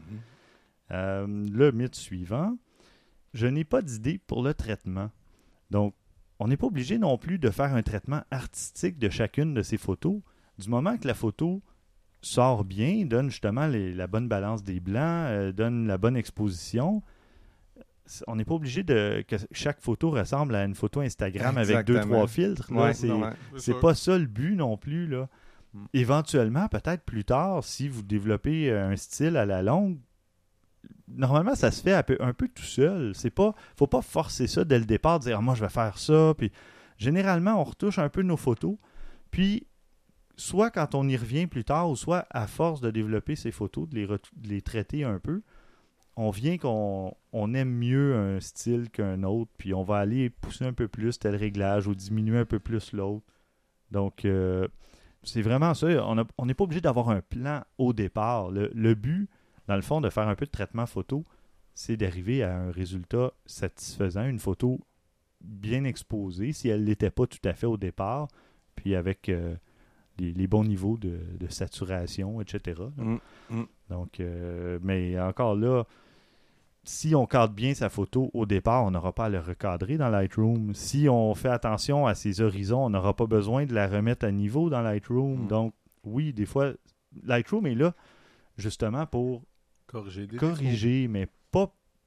Le mythe suivant, je n'ai pas d'idée pour le traitement. Donc, on n'est pas obligé non plus de faire un traitement artistique de chacune de ces photos. Du moment que la photo sort bien, donne justement la bonne balance des blancs, donne la bonne exposition, on n'est pas obligé que chaque photo ressemble à une photo Instagram avec 2-3 filtres. Là. C'est pas ça le but non plus. Là. Éventuellement, peut-être plus tard, si vous développez un style à la longue, normalement, ça se fait un peu tout seul. Faut pas forcer ça dès le départ, dire moi, je vais faire ça. Puis, généralement, on retouche un peu nos photos. Puis, soit quand on y revient plus tard, ou soit à force de développer ces photos, de les traiter un peu, on vient qu'on aime mieux un style qu'un autre, puis on va aller pousser un peu plus tel réglage ou diminuer un peu plus l'autre. Donc, c'est vraiment ça. On n'est pas obligé d'avoir un plan au départ. Le but, dans le fond, de faire un peu de traitement photo, c'est d'arriver à un résultat satisfaisant, une photo bien exposée, si elle ne l'était pas tout à fait au départ, puis avec les bons niveaux de saturation, etc. Donc, mais encore là, si on cadre bien sa photo au départ, on n'aura pas à le recadrer dans Lightroom. Si on fait attention à ses horizons, on n'aura pas besoin de la remettre à niveau dans Lightroom. Donc, oui, des fois, Lightroom est là justement pour corriger, mais pas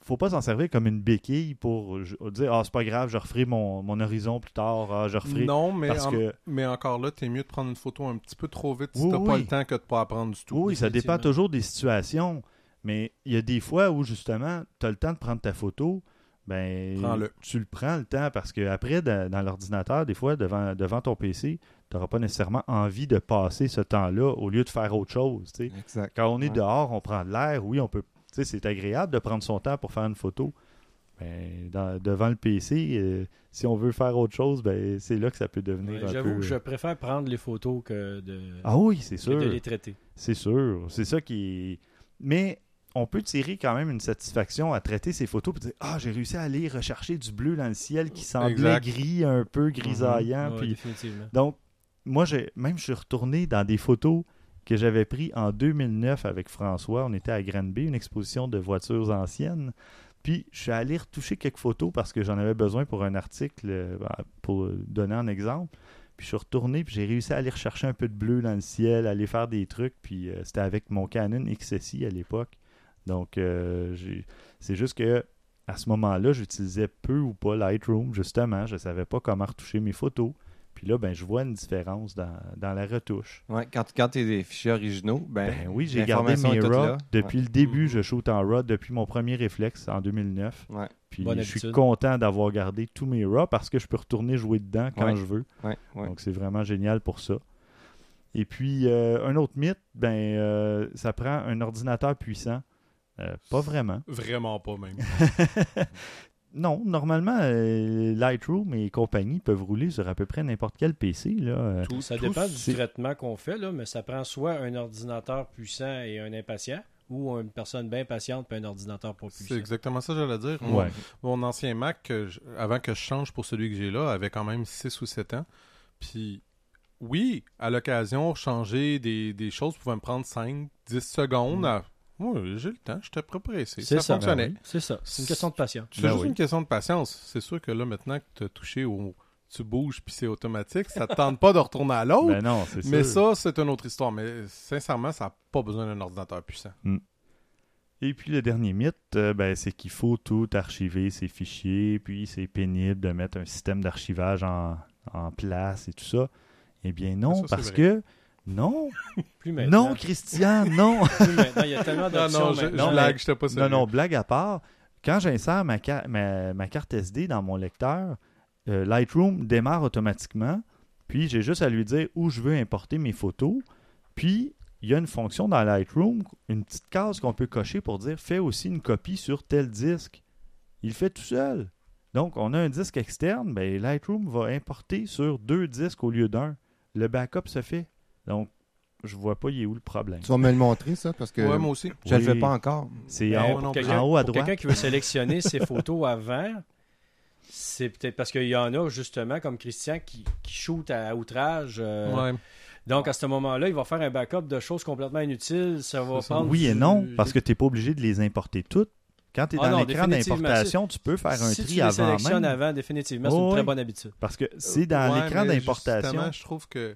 faut pas s'en servir comme une béquille pour dire c'est pas grave, je referai mon horizon plus tard, je referai. Non, mais, parce que... mais encore là, t'es mieux de prendre une photo un petit peu trop vite si Oui, t'as pas oui. le temps que de pas apprendre du tout. Oui, ça dépend Définitivement. toujours des situations. Mais il y a des fois où, justement, tu as le temps de prendre ta photo, ben Prends-le. tu le prends le temps parce qu'après, dans l'ordinateur, des fois, devant ton PC, tu n'auras pas nécessairement envie de passer ce temps-là au lieu de faire autre chose. Tu sais. Exact. Quand on est Ouais. dehors, on prend de l'air, oui, on peut. Tu sais, c'est agréable de prendre son temps pour faire une photo. Ben, devant le PC, si on veut faire autre chose, ben, c'est là que ça peut devenir un J'avoue peu... que je préfère prendre les photos que Ah oui, c'est que sûr. de les traiter. C'est sûr. C'est ça qui est... Mais on peut tirer quand même une satisfaction à traiter ces photos et dire « Ah, j'ai réussi à aller rechercher du bleu dans le ciel qui semblait Exact. gris, un peu grisaillant. Ouais, Puis... définitivement. Donc, moi, je suis retourné dans des photos que j'avais prises en 2009 avec François. On était à Granby, une exposition de voitures anciennes. Puis, je suis allé retoucher quelques photos parce que j'en avais besoin pour un article, pour donner un exemple. Puis, je suis retourné, puis j'ai réussi à aller rechercher un peu de bleu dans le ciel, aller faire des trucs. Puis, c'était avec mon Canon XSI à l'époque. Donc, c'est juste que à ce moment-là, j'utilisais peu ou pas Lightroom, justement. Je ne savais pas comment retoucher mes photos. Puis là, ben, je vois une différence dans la retouche. Ouais, quand tu as des fichiers originaux, Ben oui, j'ai gardé l'information mes est toute RAW. là. Depuis le début, je shoot en RAW depuis mon premier réflexe en 2009. Ouais. Puis Bonne je suis habitude. content d'avoir gardé tous mes RAW parce que je peux retourner jouer dedans quand Ouais. je veux. Ouais, ouais. Donc, c'est vraiment génial pour ça. Et puis, un autre mythe, ça prend un ordinateur puissant. Pas vraiment. Vraiment pas, même. Non, normalement, Lightroom et compagnie peuvent rouler sur à peu près n'importe quel PC. Là. Ça dépend c'est- du traitement qu'on fait, là, mais ça prend soit un ordinateur puissant et un impatient, ou une personne bien patiente et un ordinateur pas puissant. C'est exactement ça que j'allais dire. Ouais. Mon ancien Mac, avant que je change pour celui que j'ai là, avait quand même 6 ou 7 ans. Puis, oui, à l'occasion, changer des choses pouvait me prendre 5, 10 secondes. Oui, j'ai le temps, j'étais pressé. C'est ça, fonctionnait. ben oui. C'est ça. C'est une question de patience. C'est Ben juste oui. une question de patience. C'est sûr que là, maintenant que tu as touché au... Tu bouges puis c'est automatique, ça te tente pas de retourner à l'autre. Ben non, c'est mais sûr. ça, c'est une autre histoire. Mais sincèrement, ça n'a pas besoin d'un ordinateur puissant. Et puis le dernier mythe, c'est qu'il faut tout archiver, ces fichiers, puis c'est pénible de mettre un système d'archivage en place et tout ça. Eh bien non, Ça, c'est parce vrai. que... Non, Plus maintenant. non, Christian, non. Plus maintenant. Il y a tellement d'options je maintenant. blague, j'étais pas sérieux. Non, blague à part, quand j'insère ma carte SD dans mon lecteur, Lightroom démarre automatiquement, puis j'ai juste à lui dire où je veux importer mes photos, puis il y a une fonction dans Lightroom, une petite case qu'on peut cocher pour dire « Fais aussi une copie sur tel disque ». Il le fait tout seul. Donc, on a un disque externe, ben, Lightroom va importer sur 2 disques au lieu d'un. Le backup se fait. Donc, je vois pas il est où le problème. Tu vas me le montrer, ça, parce que Ouais, moi aussi. je ne le fais Oui. pas encore. C'est Ben, en, pour haut- quelqu'un- en haut à pour droite. quelqu'un qui veut sélectionner ses photos avant, c'est peut-être parce qu'il y en a, justement, comme Christian, qui shoot à outrage. Ouais. Donc, à ce moment-là, il va faire un backup de choses complètement inutiles. Ça va C'est ça. prendre Oui et du- non, parce que tu n'es pas obligé de les importer toutes. Quand tu es Ah dans non, l'écran définitivement. d'importation, tu peux faire un si tri tu les avant sélectionnes même. avant, définitivement, c'est Oh, une très oui. bonne habitude. Parce que c'est dans Ouais, l'écran mais d'importation. justement, je trouve que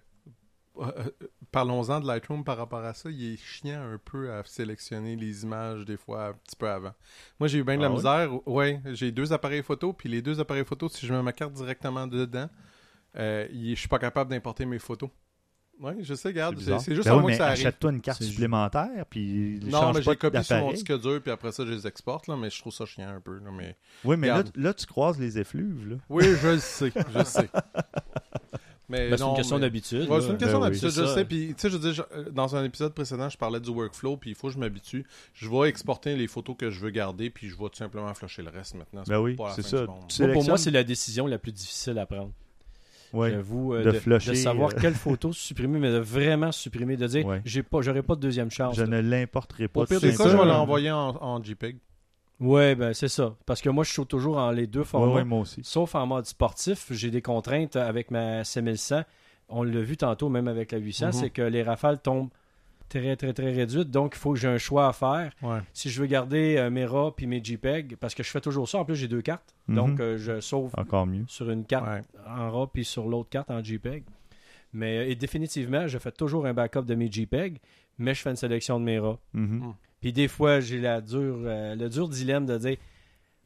parlons-en de Lightroom par rapport à ça, il est chiant un peu à sélectionner les images des fois un petit peu avant. Moi, j'ai eu bien de la Ah ouais? misère. Ouais, j'ai 2 appareils photo, puis les 2 appareils photo, si je mets ma carte directement dedans, je suis pas capable d'importer mes photos. Oui, je sais, regarde, bizarre. c'est juste Ben à oui, moi mais que ça arrive. achète-toi une carte C'est supplémentaire, puis Non, change mais pas j'ai copié sur mon d'appareil. disque dur, puis après ça, je les exporte, là, mais je trouve ça chiant un peu. Là, mais... Oui, mais là, Regarde. là, tu croises les effluves. Là. Oui, je le sais, je sais. Mais Ben, c'est non, une question mais- d'habitude. Ouais, c'est là. une question Ben oui. d'habitude, C'est je ça. sais. Puis, tu sais, je veux dire, dans un épisode précédent, je parlais du workflow, puis il faut que je m'habitue. Je vais exporter les photos que je veux garder, puis je vais tout simplement flusher le reste maintenant. Ben oui, pas la c'est fin ça. du monde. Moi, pour Sélectionne- moi, c'est la décision la plus difficile à prendre. Ouais. J'avoue, de flusher, de savoir quelle photo supprimer, mais de vraiment supprimer, de dire, Ouais. j'aurais pas de deuxième chance. Je ne l'importerai pas. Au pire tout des cas, je vais simplement. l'envoyer en JPEG. Ouais, ben c'est ça. Parce que moi, je shoot toujours en les deux Ouais, formats. ouais, moi aussi. Sauf en mode sportif, j'ai des contraintes avec ma C1100. On l'a vu tantôt, même avec la 800, Mhm. c'est que les rafales tombent très, très, très réduites. Donc, il faut que j'ai un choix à faire. Ouais. Si je veux garder mes RAW puis mes JPEG, parce que je fais toujours ça. En plus, j'ai 2 cartes. Mhm. Donc, je sauve Encore mieux. sur une carte Ouais. en RAW puis sur l'autre carte en JPEG. Mais et définitivement, je fais toujours un backup de mes JPEG, mais je fais une sélection de mes RAW. Mhm. Puis des fois, j'ai le dur dilemme de dire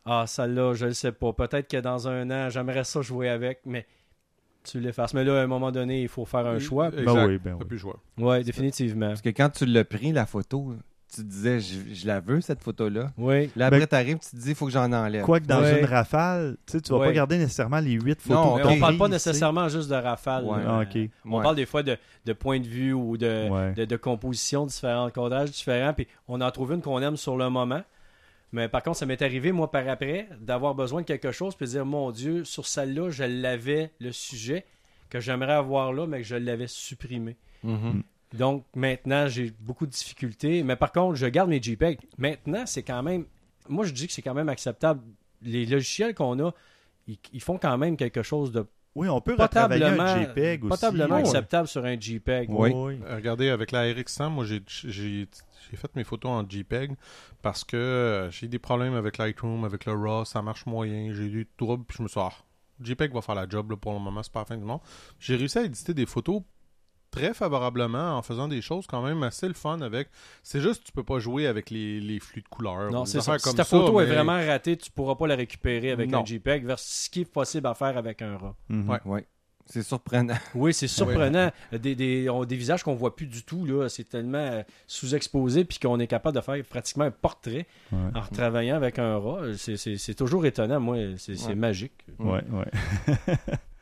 Ah, celle-là, je le sais pas. Peut-être que dans un an, j'aimerais ça jouer avec, mais tu l'effaces. Mais là, à un moment donné, il faut faire un choix. Exact. Ben oui, ben T'as oui. plus le choix. Oui, définitivement. Parce que quand tu l'as pris, la photo, tu te disais, je la veux, cette photo-là. Oui. Là, après, t'arrives, tu te dis, il faut que j'en enlève. Quoique dans Ouais. une rafale, tu vas Ouais. pas garder nécessairement les 8 photos. Non, que Mais t'as on parle pas prises, nécessairement juste de rafale. Ouais. là. Ah, ok. On Ouais. parle des fois de point de vue ou de, Ouais. de composition différente, codage différent, puis on en trouve une qu'on aime sur le moment. Mais par contre, ça m'est arrivé, moi, par après, d'avoir besoin de quelque chose, puis de dire, mon Dieu, sur celle-là, je l'avais, le sujet que j'aimerais avoir là, mais que je l'avais supprimé. Mhm. Donc, maintenant, j'ai beaucoup de difficultés. Mais par contre, je garde mes JPEG. Maintenant, c'est quand même... Moi, je dis que c'est quand même acceptable. Les logiciels qu'on a, ils font quand même quelque chose de Oui, on peut retravailler un potablement, JPEG aussi. potablement Ouais. acceptable sur un JPEG. Oui. Oui. Regardez, avec la RX100, moi, j'ai fait mes photos en JPEG parce que j'ai des problèmes avec Lightroom, avec le RAW, ça marche moyen, j'ai eu du trouble, puis je me suis dit, JPEG va faire la job là, pour le moment, c'est pas la fin du monde. J'ai réussi à éditer des photos très favorablement en faisant des choses quand même assez le fun avec. C'est juste tu peux pas jouer avec les flux de couleurs. Non, ou des c'est ça. affaires Si comme ta ça, photo est mais- vraiment ratée, tu pourras pas la récupérer avec Non. un JPEG versus ce qui est possible à faire avec un RAW. Mhm. Ouais. Oui. C'est surprenant. Oui, c'est surprenant. Des visages qu'on voit plus du tout, là. C'est tellement sous-exposé puis qu'on est capable de faire pratiquement un portrait Ouais. en retravaillant avec un RAW. C'est toujours étonnant, moi. C'est Ouais. magique. Ouais, ouais.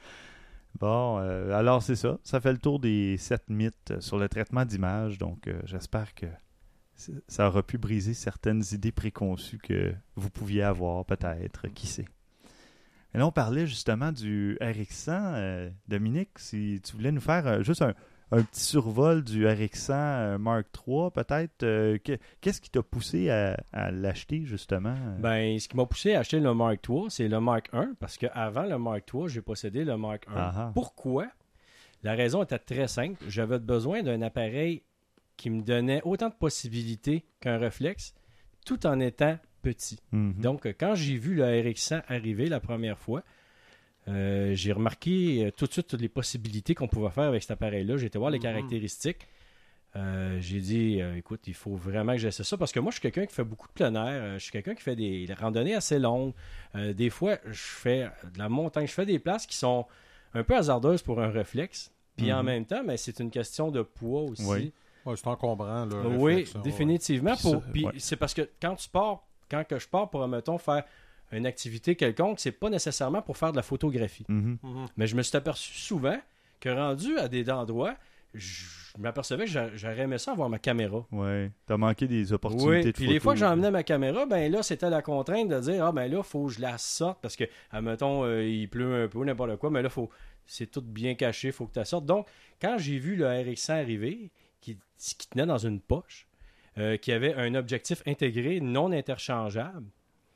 Bon, alors c'est ça. Ça fait le tour des 7 mythes sur le traitement d'image. Donc, j'espère que ça aura pu briser certaines idées préconçues que vous pouviez avoir, peut-être. Qui sait. Et là, on parlait justement du RX100. Dominique, si tu voulais nous faire juste un petit survol du RX100 Mark III, peut-être. Qu'est-ce qui t'a poussé à l'acheter, justement? Ben, ce qui m'a poussé à acheter le Mark III, c'est le Mark I, parce qu'avant le Mark III, j'ai possédé le Mark I. Ah ah. Pourquoi? La raison était très simple. J'avais besoin d'un appareil qui me donnait autant de possibilités qu'un réflexe, tout en étant petit. Mhm. Donc, quand j'ai vu le RX100 arriver la première fois, j'ai remarqué tout de suite toutes les possibilités qu'on pouvait faire avec cet appareil-là. J'ai été voir les caractéristiques. J'ai dit, écoute, il faut vraiment que j'essaie ça parce que moi, je suis quelqu'un qui fait beaucoup de plein air. Je suis quelqu'un qui fait des randonnées assez longues. Des fois, je fais de la montagne. Je fais des places qui sont un peu hasardeuses pour un réflexe. Puis en même temps, mais c'est une question de poids aussi. Oui. Ouais, c'est encombrant. Là, le Oui, réflexe, là, ouais. définitivement. Puis ouais. c'est parce que quand que je pars pour, mettons, faire une activité quelconque, c'est pas nécessairement pour faire de la photographie. Mhm. Mhm. Mais je me suis aperçu souvent que rendu à des endroits, je m'apercevais que j'aurais aimé ça avoir ma caméra. Ouais. T'as manqué des opportunités Oui, de puis photo. les fois que j'emmenais ma caméra, ben là, c'était la contrainte de dire, ah ben là, il faut que je la sorte parce que, admettons, il pleut un peu, n'importe quoi, mais là, c'est tout bien caché, il faut que tu la sortes. Donc, quand j'ai vu le RX100 arriver, qui tenait dans une poche, qui avait un objectif intégré non interchangeable,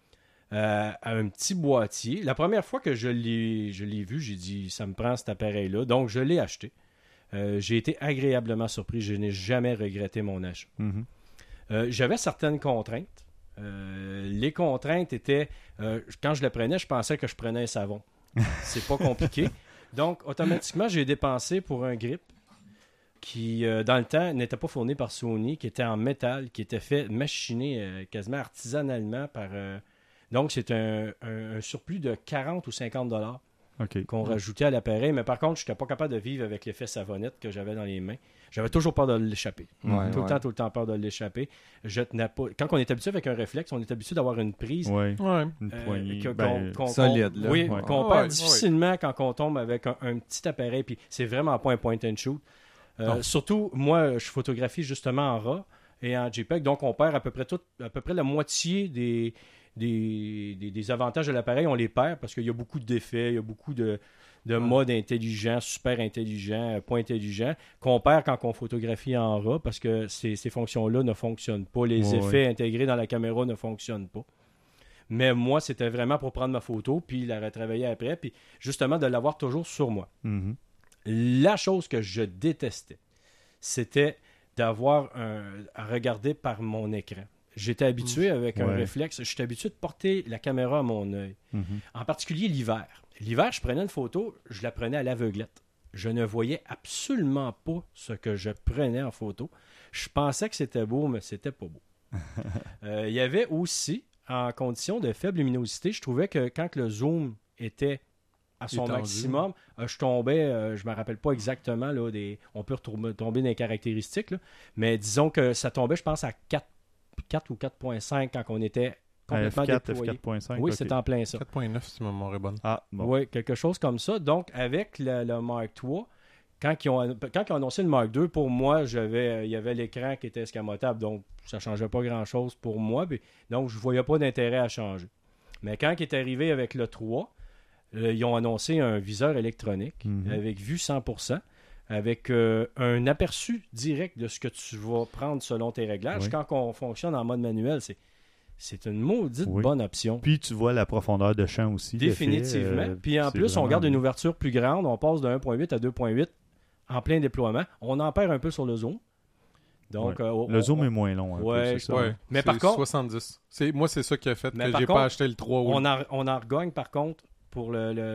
à un petit boîtier. La première fois que je l'ai vu, j'ai dit, ça me prend cet appareil-là. Donc, je l'ai acheté. J'ai été agréablement surpris. Je n'ai jamais regretté mon achat. Mhm. J'avais certaines contraintes. Les contraintes étaient, quand je le prenais, je pensais que je prenais un savon. C'est pas compliqué. Donc, automatiquement, j'ai dépensé pour un grip qui, dans le temps, n'était pas fourni par Sony, qui était en métal, qui était fait, machiné quasiment artisanalement par... donc, c'est un surplus de 40 ou 50 $ OK. qu'on rajoutait à l'appareil. Mais par contre, je n'étais pas capable de vivre avec l'effet savonnette que j'avais dans les mains. J'avais toujours peur de l'échapper. Ouais, Tout ouais. le temps peur de l'échapper. Je tenais pas... Quand on est habitué avec un réflexe, on est habitué d'avoir une prise Ouais. Ouais. Une poignée. solide, là. Oui, Ouais. qu'on Ah, perd ouais, difficilement quand on tombe avec un petit appareil. Puis c'est vraiment pas un point and shoot. Non. Surtout, moi, je photographie justement en RAW et en JPEG. Donc, on perd à peu près la moitié des avantages de l'appareil. On les perd parce qu'il y a beaucoup d'effets, il y a beaucoup de modes intelligents, super intelligents, pas intelligents, qu'on perd quand on photographie en RAW parce que ces fonctions-là ne fonctionnent pas. Les effets intégrés dans la caméra ne fonctionnent pas. Mais moi, c'était vraiment pour prendre ma photo puis la retravailler après, puis justement de l'avoir toujours sur moi. Mhm. La chose que je détestais, c'était d'avoir à regarder par mon écran. J'étais habitué avec un Ouais. réflexe, j'étais habitué de porter la caméra à mon œil. Mhm. En particulier l'hiver. L'hiver, je prenais une photo, je la prenais à l'aveuglette. Je ne voyais absolument pas ce que je prenais en photo. Je pensais que c'était beau, mais c'était pas beau. Il y avait aussi, en condition de faible luminosité, je trouvais que quand le zoom était à son Étendu. maximum, je tombais, je me rappelle pas exactement, là, on peut tomber dans les caractéristiques, là, mais disons que ça tombait, je pense, à 4 ou 4.5 quand on était complètement F4, déployé. F4.5. Oui, ok. c'est en plein ça. 4.9 si ma mémoire est bonne. Ah, bon. Oui, quelque chose comme ça. Donc, avec le Mark III, quand ils ont annoncé le Mark II, pour moi, il y avait l'écran qui était escamotable, donc ça ne changeait pas grand-chose pour moi. Donc, je ne voyais pas d'intérêt à changer. Mais quand il est arrivé avec le 3, ils ont annoncé un viseur électronique avec vue 100%, avec un aperçu direct de ce que tu vas prendre selon tes réglages. Oui. Quand on fonctionne en mode manuel, c'est une maudite bonne option. Puis tu vois la profondeur de champ aussi. Définitivement. Puis en plus, on garde une ouverture plus grande. On passe de 1.8 à 2.8 en plein déploiement. On en perd un peu sur le zoom. Donc, le zoom est moins long. Ouais, c'est ça. Ouais, Mais c'est par contre- 70. Moi, c'est ça qui a fait Mais que par j'ai contre, pas acheté le 3 ou on en regagne par contre pour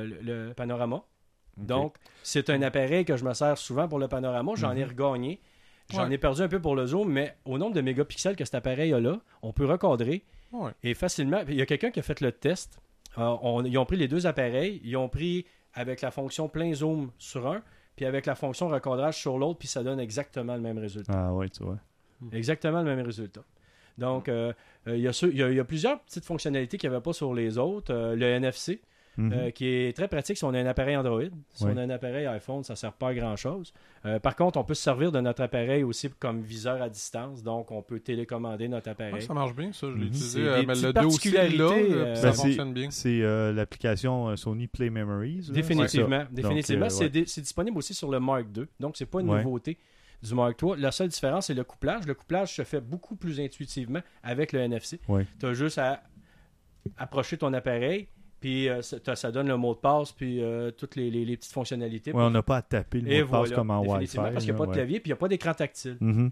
le panorama. Ok. Donc, c'est un appareil que je me sers souvent pour le panorama. J'en ai regagné. J'en ai perdu un peu pour le zoom, mais au nombre de mégapixels que cet appareil a là, on peut recadrer Ouais. et facilement. Il y a quelqu'un qui a fait le test. Ils ont pris les deux appareils. Ils ont pris avec la fonction plein zoom sur un, puis avec la fonction recadrage sur l'autre, puis ça donne exactement le même résultat. Ah oui, tu vois. Exactement le même résultat. Donc, il y a plusieurs petites fonctionnalités qu'il n'y avait pas sur les autres. Le NFC, qui est très pratique si on a un appareil Android. Si on a un appareil iPhone, ça ne sert pas à grand-chose. Par contre, on peut se servir de notre appareil aussi comme viseur à distance. Donc, on peut télécommander notre appareil. Ouais, ça marche bien, ça. Je l'ai utilisé. C'est des Mais petites le 2 aussi, là, particularités, ça Ben, fonctionne bien. C'est l'application Sony Play Memories. là. Définitivement. Ouais. Définitivement. Donc, C'est disponible aussi sur le Mark II. Donc, c'est pas une Ouais. nouveauté du Mark III. La seule différence, c'est le couplage. Le couplage se fait beaucoup plus intuitivement avec le NFC. Ouais. Tu as juste à approcher ton appareil, puis ça donne le mot de passe, puis toutes les petites fonctionnalités. Ouais, on n'a pas à taper le mot Et de passe voilà, comme en Wi-Fi. définitivement, parce qu'il n'y a pas de là, clavier, puis il n'y a pas d'écran tactile. Mhm.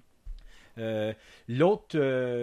L'autre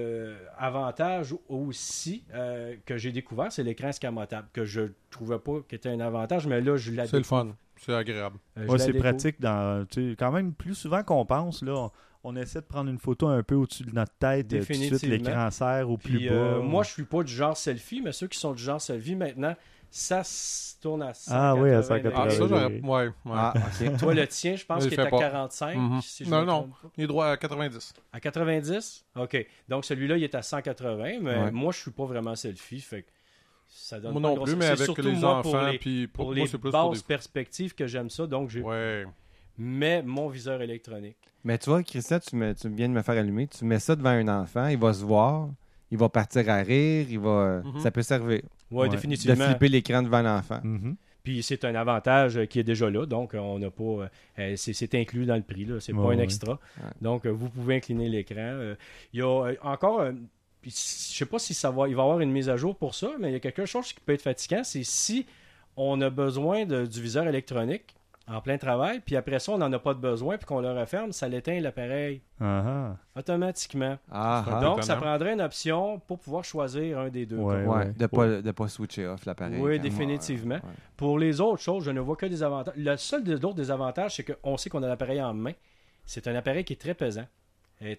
avantage aussi que j'ai découvert, c'est l'écran escamotable, que je ne trouvais pas qui était un avantage, mais là, je l'ai C'est le fun. C'est agréable. Ouais, c'est pratique quand même plus souvent qu'on pense. Là, on essaie de prendre une photo un peu au-dessus de notre tête. Tout de suite, Définitivement. l'écran serre au plus Puis, bas. moi, je suis pas du genre selfie, mais ceux qui sont du genre selfie, maintenant, ça se tourne à 180. Ah oui, à 180. Ah, ça, oui. j'aurais. Ouais. Ah, ok. Toi, le tien, je pense Je qu'il le est fais à pas. 45. Mhm. Si je Non, me non. trompe pas. Il est droit à 90. À 90? OK. Donc, celui-là, il est à 180, mais Ouais. moi, je suis pas vraiment selfie, fait que ça donne Moi pas non une plus, grosse- mais c'est avec surtout les moi, enfants, puis pour pour les moi, c'est plus pour basses des... perspectives que j'aime ça, donc j'ai Ouais. mets mon viseur électronique. Mais tu vois, Christian, tu viens de me faire allumer. Tu mets ça devant un enfant, il va se voir, il va partir à rire, ça peut servir Oui, Ouais. de définitivement. flipper l'écran devant l'enfant. Mhm. Puis c'est un avantage qui est déjà là, donc on n'a pas, c'est inclus dans le prix, là, c'est pas Ouais, un ouais. extra. Ouais. Donc vous pouvez incliner l'écran. Il y a encore, puis je sais pas si il va y avoir une mise à jour pour ça, mais il y a quelque chose qui peut être fatigant, c'est si on a besoin du viseur électronique en plein travail, puis après ça on n'en a pas de besoin, puis qu'on le referme, ça l'éteint l'appareil Ah, automatiquement. Ah, ah. Donc ça étonnant. prendrait une option pour pouvoir choisir un des deux. Ouais. Ouais, de pas switcher off l'appareil. Oui, quand- définitivement. Ouais. Pour les autres choses, je ne vois que des avantages. Le seul des autres désavantages, c'est qu'on sait qu'on a l'appareil en main. C'est un appareil qui est très pesant. Je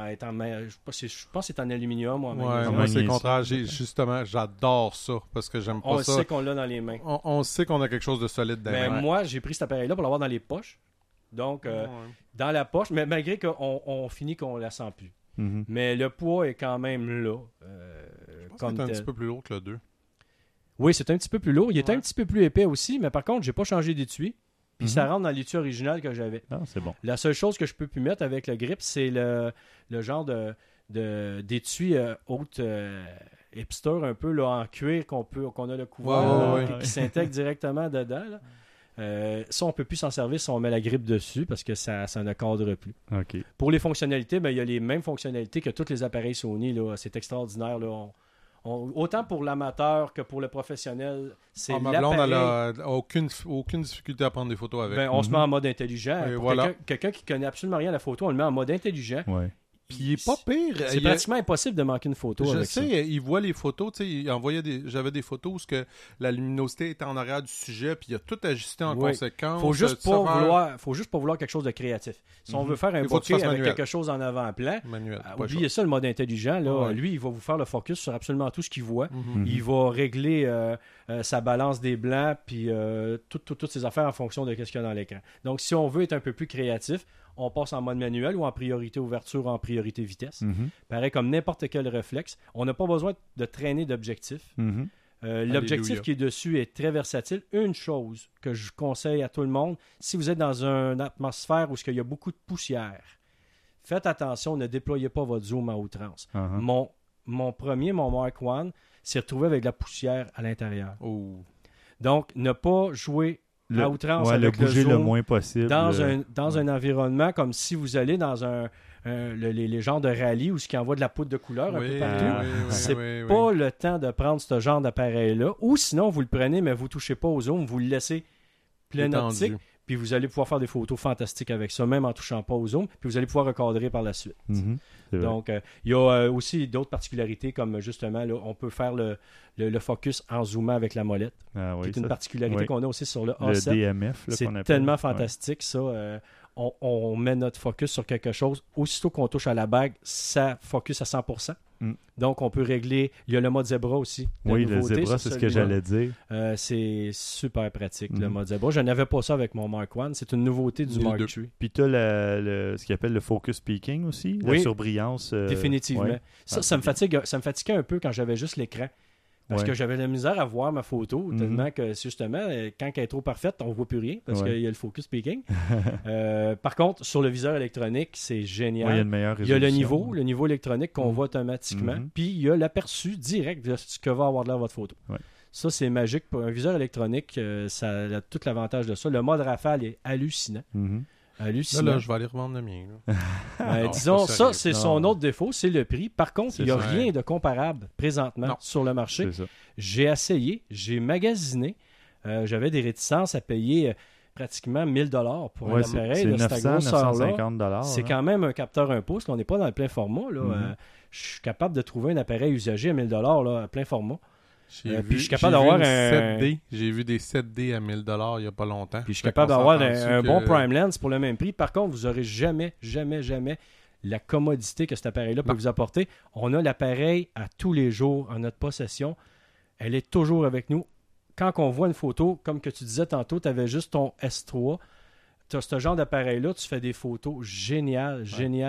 pense que c'est en aluminium ou en Ouais, magnésium. moi, c'est le magnésium. contraire. Justement, j'adore ça parce que j'aime On pas ça. sait qu'on l'a dans les mains. On sait qu'on a quelque chose de solide dans les Mais mains. moi, j'ai pris cet appareil-là pour l'avoir dans les poches. Donc, Ouais. dans la poche, mais malgré qu'on finit qu'on la sent plus. mhm. Mais le poids est quand même là. Je pense comme que c'est un tel. petit peu plus lourd que le 2. Oui, c'est un petit peu plus lourd. Il est Ouais. un petit peu plus épais aussi, mais par contre, j'ai pas changé d'étui. Puis Mhm. ça rentre dans l'étui original que j'avais. Ah, c'est bon. La seule chose que je peux plus mettre avec le grip, c'est le genre d'étui haute hipster un peu là, en cuir qu'on a le couvert Ouais, là, ouais. qui s'intègre directement dedans. Là. Ça, on peut plus s'en servir si on met la grippe dessus parce que ça ne cadre plus. OK. Pour les fonctionnalités, ben, il y a les mêmes fonctionnalités que tous les appareils Sony. Là. C'est extraordinaire. Là. Autant pour l'amateur que pour le professionnel, c'est Ma blonde, elle l'appareil. a aucune difficulté à prendre des photos avec. Ben, on se met en mode intelligent. Et Pour voilà. quelqu'un qui connaît absolument rien à la photo, on le met en mode intelligent. Ouais. Puis il est pas pire. C'est pratiquement impossible de manquer une photo Je avec sais, ça. il voit les photos, tu sais, il envoyait j'avais des photos où la luminosité était en arrière du sujet, puis il a tout ajusté en conséquence. Faut juste pas vouloir quelque chose de créatif. Si on veut faire un bokeh avec quelque chose en avant-plan, oubliez ça, le mode intelligent, là, lui, il va vous faire le focus sur absolument tout ce qu'il voit. Il va régler sa balance des blancs, puis toutes ses affaires en fonction de ce qu'il y a dans l'écran. Donc, si on veut être un peu plus créatif, on passe en mode manuel ou en priorité ouverture ou en priorité vitesse. Pareil comme n'importe quel réflexe. On n'a pas besoin de traîner d'objectif. L'objectif qui est dessus est très versatile. Une chose que je conseille à tout le monde, si vous êtes dans une atmosphère où il y a beaucoup de poussière, faites attention, ne déployez pas votre zoom à outrance. Mon Mark I, s'est retrouvé avec de la poussière à l'intérieur. Donc, ne pas jouer à outrance avec le zoom le moins possible dans un environnement comme si vous allez dans les genres de rallye où ce qui envoie de la poudre de couleur un peu partout. C'est pas le temps de prendre ce genre d'appareil-là. Ou sinon, vous le prenez, mais vous ne touchez pas au zoom, vous le laissez plein optique, puis vous allez pouvoir faire des photos fantastiques avec ça, même en touchant pas au zoom, puis vous allez pouvoir recadrer par la suite. Donc, il y a aussi d'autres particularités, comme justement, là, on peut faire le focus en zoomant avec la molette, qui est une particularité qu'on a aussi sur le A7. Le DMF, là, c'est tellement fantastique, ça. On met notre focus sur quelque chose. Aussitôt qu'on touche à la bague, ça focus à 100%. Donc, on peut régler... Il y a le mode zebra aussi. Le zebra, c'est ce que j'allais dire. C'est super pratique, le mode zebra. Je n'avais pas ça avec mon Mark I. C'est une nouveauté du Mark III. Puis tu as ce qu'ils appelle le focus peaking aussi, la surbrillance. Définitivement. Ça me fatiguait un peu quand j'avais juste l'écran. Parce que j'avais la misère à voir ma photo, tellement que justement, quand elle est trop parfaite, on ne voit plus rien, parce qu'il y a le focus peaking. Par contre, sur le viseur électronique, c'est génial. Il y a une meilleure résolution. Il y a le niveau électronique qu'on voit automatiquement, puis il y a l'aperçu direct de ce que va avoir de l'air votre photo. Ça, c'est magique. Pour un viseur électronique, ça a tout l'avantage de ça. Le mode rafale est hallucinant. Là, je vais aller revendre le mien. Disons, ça, c'est son autre défaut, c'est le prix. Par contre, il n'y a rien de comparable présentement sur le marché. J'ai essayé, j'ai magasiné. J'avais des réticences à payer pratiquement 1000 $ pour un appareil de cette grosseur-là. C'est quand même un capteur 1 pouce. On n'est pas dans le plein format. Là. Je suis capable de trouver un appareil usagé à 1000 $ là, à plein format. Puis je suis capable d'avoir un 7D. J'ai vu des 7D à 1000 $ il n'y a pas longtemps. Puis je suis capable d'avoir un bon prime lens pour le même prix. Par contre, vous n'aurez jamais la commodité que cet appareil-là peut vous apporter. On a l'appareil à tous les jours en notre possession. Elle est toujours avec nous. Quand on voit une photo, comme que tu disais tantôt, tu avais juste ton S3. Tu as ce genre d'appareil-là, tu fais des photos géniales.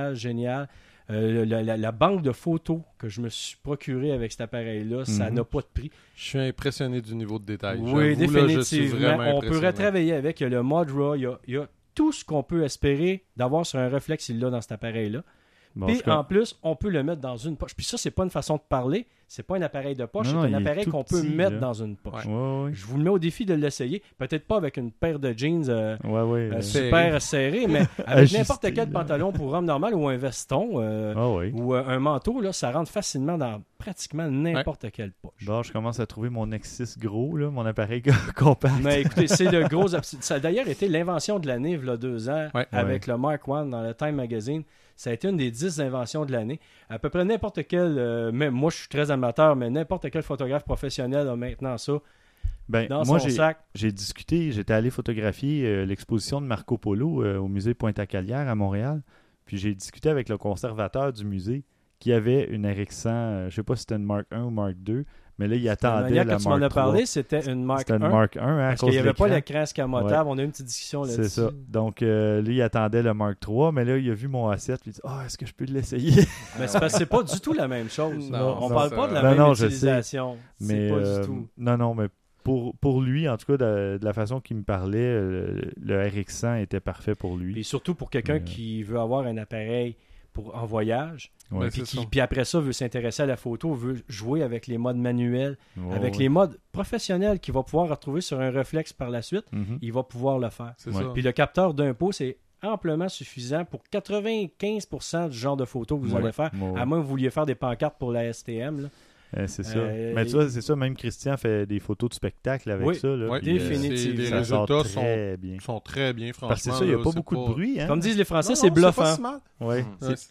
La banque de photos que je me suis procuré avec cet appareil-là, ça n'a pas de prix. Je suis impressionné du niveau de détail. Oui, définitivement. On peut retravailler avec. Il y a le mode RAW, il y a tout ce qu'on peut espérer d'avoir sur un réflexe, il l'a dans cet appareil-là. Puis en plus, on peut le mettre dans une poche. Puis ça, c'est pas une façon de parler. C'est pas un appareil de poche. C'est un appareil qu'on peut mettre dans une poche. Je vous le mets au défi de l'essayer. Peut-être pas avec une paire de jeans super serrée, mais avec n'importe quel pantalon pour homme normal ou un veston ou un manteau, là, ça rentre facilement dans pratiquement n'importe quelle poche. Bon, je commence à trouver mon X6 gros, là, mon appareil compact. Mais écoutez, c'est le gros... Ça a d'ailleurs été l'invention de l'année, il y a 2 ans, avec le Mark I dans le Time Magazine. Ça a été une des 10 inventions de l'année. À peu près n'importe quel, même moi je suis très amateur, mais n'importe quel photographe professionnel a maintenant ça dans son sac. J'ai discuté, j'étais allé photographier l'exposition de Marco Polo au musée Pointe-à-Calière à Montréal. Puis j'ai discuté avec le conservateur du musée qui avait une RX100, je ne sais pas si c'était une Mark I ou Mark II, mais là, il attendait la Mark III. Quand tu m'en as parlé, c'était une Mark I. C'était une Mark I, parce qu'il n'y avait pas l'écran escamotable. On a eu une petite discussion là-dessus. C'est ça. Donc, lui, il attendait le Mark III, mais là, il a vu mon A7, puis il dit « est-ce que je peux l'essayer? » Mais c'est parce que c'est pas du tout la même chose. On ne parle pas de la même utilisation. C'est pas du tout. Non, mais pour lui, en tout cas, de la façon qu'il me parlait, le RX100 était parfait pour lui. Et surtout pour quelqu'un qui veut avoir un appareil en voyage, puis après ça veut s'intéresser à la photo, veut jouer avec les modes manuels, avec les modes professionnels qu'il va pouvoir retrouver sur un réflexe par la suite, il va pouvoir le faire. Puis le capteur d'1 pouce est amplement suffisant pour 95% du genre de photos que vous allez faire, à moins que vous vouliez faire des pancartes pour la STM. Là. C'est ça. Mais tu vois, c'est ça, même Christian fait des photos de spectacle avec ça. Là, oui, puis, définitivement. Les ça sort résultats très bien. sont très bien, franchement. Parce que c'est ça, il n'y a pas beaucoup de bruit. Hein? Comme disent les Français, Non, c'est non, bluffant. pas si mal. Ouais.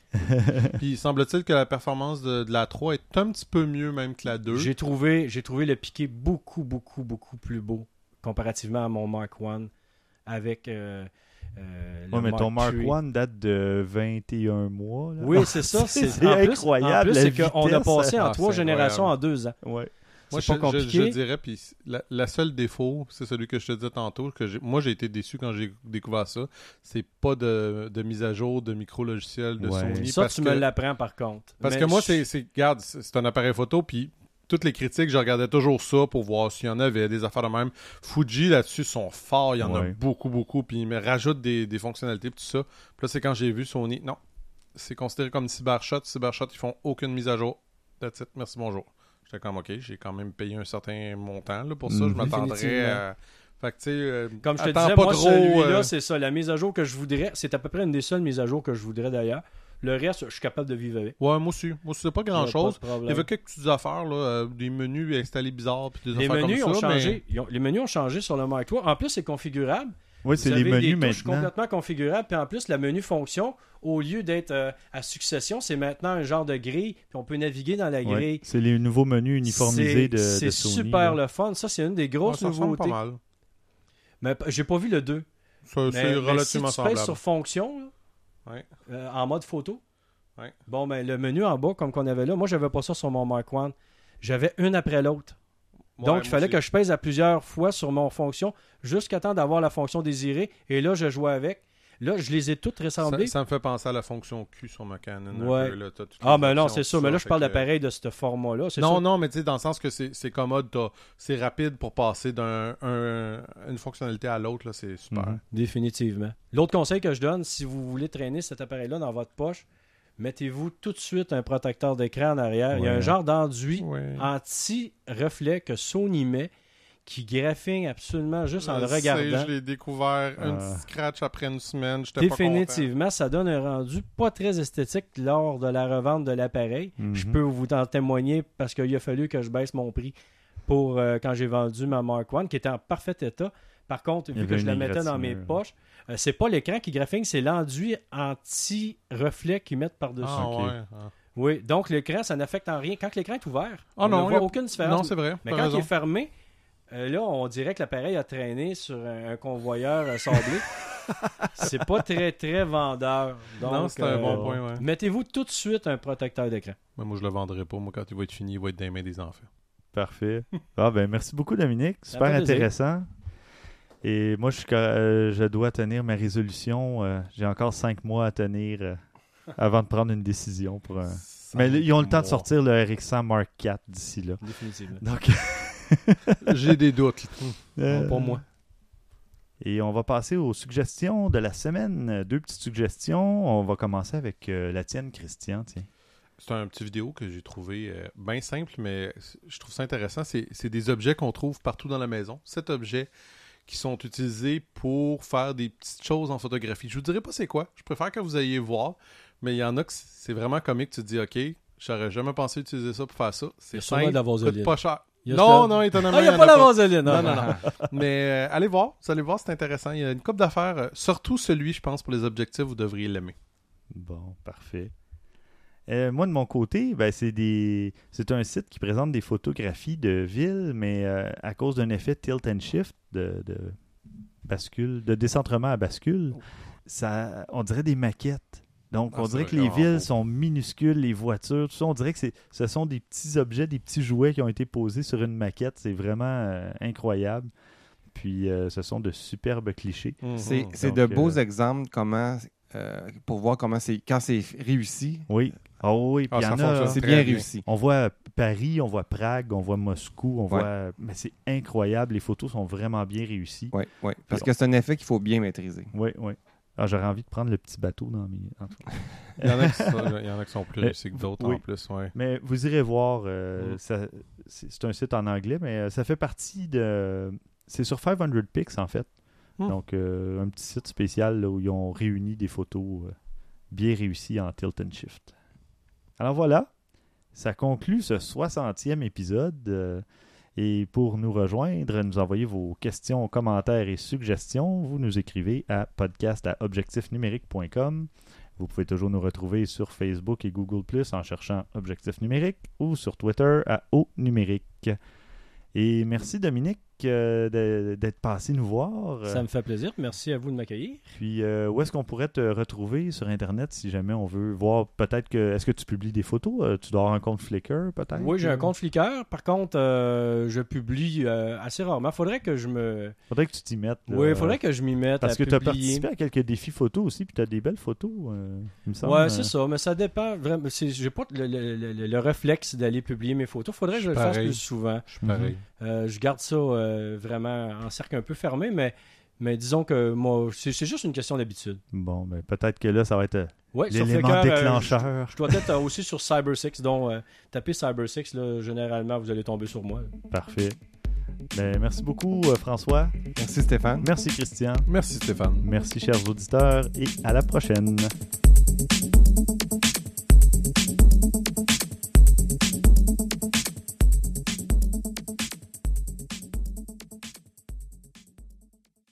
Puis semble-t-il que la performance de la 3 est un petit peu mieux même que la 2. J'ai trouvé le piqué beaucoup plus beau comparativement à mon Mark I avec le mais ton Mark III. I date de 21 mois. Là. Oui, c'est ça. C'est en plus- incroyable, En plus, la c'est qu'on a vitesse. passé en Ah, 3 c'est générations incroyable. en 2 ans. Ouais. Moi, C'est pas compliqué. je dirais, puis la seule défaut, c'est celui que je te disais tantôt, que moi j'ai été déçu quand j'ai découvert ça, c'est pas de mise à jour de micro-logiciel de Ouais. Sony. Ça, parce tu que, me l'apprends par contre. Parce Mais que moi, je- regarde, c'est un appareil photo, puis toutes les critiques, je regardais toujours ça pour voir s'il y en avait, des affaires de même. Fuji, là-dessus, sont forts, il y en a Ouais. beaucoup, puis ils me rajoutent des fonctionnalités, puis tout ça. Puis là, c'est quand j'ai vu Sony, non, c'est considéré comme Cybershot. Cybershot, ils font aucune mise à jour. That's it, merci, bonjour. J'étais comme, OK, j'ai quand même payé un certain montant là, pour ça. Je m'attendrais Définitivement. à... Fait que, tu sais, Comme je te attends disais, pas moi, trop, celui-là, c'est ça. La mise à jour que je voudrais, c'est à peu près une des seules mises à jour que je voudrais d'ailleurs. Le reste, je suis capable de vivre avec. Ouais, moi aussi. Moi, c'est pas Y a grand-chose. pas de problème. Il y avait quelques petites affaires, là, des menus installés bizarres, puis des Les affaires menus comme ont ça. changé. Les menus ont changé sur le Mark III. En plus, c'est configurable. Oui, c'est Vous les avez menus des touches maintenant. complètement configurables. Puis en plus, la menu fonction, au lieu d'être à succession, c'est maintenant un genre de grille. Puis on peut naviguer dans la Ouais. grille. C'est les nouveaux menus uniformisés de C'est Sony. super là. le fun. Ça, c'est une des Ouais, grosses ça ressemble nouveautés. pas mal. Mais j'ai pas vu le 2. C'est Mais relativement si tu semblable. pèses sur fonction, là, Ouais. en mode photo, Ouais. bon, ben, le menu en bas, comme qu'on avait là, moi, j'avais pas ça sur mon Mark I. J'avais une après l'autre. Ouais, Donc, moi il fallait aussi. que je pèse à plusieurs fois sur mon fonction jusqu'à temps d'avoir la fonction désirée. Et là, je jouais avec. Là, je les ai toutes ressemblées. Ça me fait penser à la fonction Q sur ma Canon. un Ouais. peu, là. T'as toutes Ah, les ben non, options, c'est tout ça. Mais là, je fait parle que- d'appareil de ce format-là. C'est Non, ça. non, mais tu sais, dans le sens que c'est commode, c'est rapide pour passer d'une fonctionnalité à l'autre, là, c'est super. Mhm. Définitivement. L'autre conseil que je donne, si vous voulez traîner cet appareil-là dans votre poche, mettez-vous tout de suite un protecteur d'écran en arrière. Il y a un Ouais. genre d'enduit Ouais. anti-reflet que Sony met qui graphine absolument juste en le Je sais, regardant. Je l'ai découvert, un Ah. petit scratch après une semaine, j'étais pas content. Définitivement, ça donne un rendu pas très esthétique lors de la revente de l'appareil. Mhm. Je peux vous en témoigner parce qu'il a fallu que je baisse mon prix pour quand j'ai vendu ma Mark I, qui était en parfait état. Par contre, Il y vu avait que je la une mettais dans mes égratignure. poches, c'est pas l'écran qui graphine, c'est l'enduit anti-reflet qu'ils mettent par-dessus. Ah, Ok. ouais. Ah. Oui, donc l'écran, ça n'affecte en rien. Quand l'écran est ouvert, Ah on non, ne y a- voit aucune différence. Non, c'est vrai. Mais t'as quand raison. il est fermé, là, on dirait que l'appareil a traîné sur un convoyeur sablé. C'est pas très, très vendeur. Donc, Non, c'est un bon point, ouais. mettez-vous tout de suite un protecteur d'écran. Moi, je le vendrai pas. Moi, quand il va être fini, il va être dans les mains des enfants. Parfait. Ah, ben, merci beaucoup, Dominique. Super fait plaisir. intéressant. Et moi, je dois tenir ma résolution. J'ai encore 5 mois à tenir avant de prendre une décision. Mais ils ont le temps de sortir le RX100 Mark IV d'ici là. Définitivement. Donc, J'ai des doutes. Non, pas moi. Et on va passer aux suggestions de la semaine. 2 petites suggestions. On va commencer avec la tienne, Christian. Tiens. C'est un petit vidéo que j'ai trouvé bien simple, mais je trouve ça intéressant. C'est des objets qu'on trouve partout dans la maison. 7 objets qui sont utilisés pour faire des petites choses en photographie. Je vous dirai pas c'est quoi. Je préfère que vous ayez voir, mais il y en a que c'est vraiment comique. Tu te dis, OK, j'aurais jamais pensé utiliser ça pour faire ça. Il y C'est a sûrement simple, de la vaseline. coûte pas cher. Il y a Non, ça- non, étonnamment, Ah, il n'y y a en pas la vaseline. Non, non, non. Mais allez voir, vous allez voir, c'est intéressant. Il y a une couple d'affaires, surtout celui, je pense, pour les objectifs, vous devriez l'aimer. Bon, parfait. Moi, de mon côté, ben, c'est un site qui présente des photographies de villes, mais à cause d'un effet tilt and shift de bascule, de décentrement à bascule, on dirait des maquettes. Donc, Ah, on c'est dirait que les vraiment villes beau. sont minuscules, les voitures, tout ça. On dirait que ce sont des petits objets, des petits jouets qui ont été posés sur une maquette. C'est vraiment incroyable. Puis, ce sont de superbes clichés. C'est Donc, de beaux exemples pour voir comment quand c'est réussi. Oui. Oh oui, puis il y ça en a. fonctionne C'est très bien bien. réussi. On voit Paris, on voit Prague, on voit Moscou, on Ouais. voit... Mais c'est incroyable, les photos sont vraiment bien réussies. Oui, oui. Parce que c'est un effet qu'il faut bien maîtriser. Oui, oui. Ah, j'aurais envie de prendre le petit bateau dans mes... en tout cas. Il y en a qui sont plus réussis que d'autres oui. en plus. Ouais. Mais vous irez voir, c'est un site en anglais, mais ça fait partie de... C'est sur 500 Pics, en fait. Donc, un petit site spécial là, où ils ont réuni des photos bien réussies en tilt and shift. Alors voilà. Ça conclut ce 60e épisode. Et pour nous rejoindre, nous envoyer vos questions, commentaires et suggestions, vous nous écrivez à podcast@objectifnumérique.com. Vous pouvez toujours nous retrouver sur Facebook et Google+, en cherchant Objectif Numérique, ou sur Twitter à @numérique. Et merci Dominique d'être passé nous voir. Ça me fait plaisir. Merci à vous de m'accueillir. Puis où est-ce qu'on pourrait te retrouver sur Internet si jamais on veut voir peut-être que... Est-ce que tu publies des photos? Tu dois avoir un compte Flickr peut-être? Oui, j'ai un compte Flickr. Par contre, je publie assez rarement. Faudrait que tu t'y mettes. Là, oui, faudrait que je m'y mette parce à que tu as publier. participé à quelques défis photos aussi, puis tu as des belles photos, il me semble. Ouais, c'est ça, mais ça dépend vraiment. J'ai pas le réflexe d'aller publier mes photos. Faudrait que je le fasse plus souvent. Je suis pareil. Je garde ça vraiment en cercle un peu fermé, mais disons que moi, c'est juste une question d'habitude. Bon, ben peut-être que là, ça va être Sur l'élément Flickr, déclencheur. je dois être aussi sur Cyber6, donc tapez Cyber6, là, généralement, vous allez tomber sur moi. Parfait. Ben, merci beaucoup, François. Merci Stéphane. Merci, Christian. Merci Stéphane. Merci, chers auditeurs, et à la prochaine.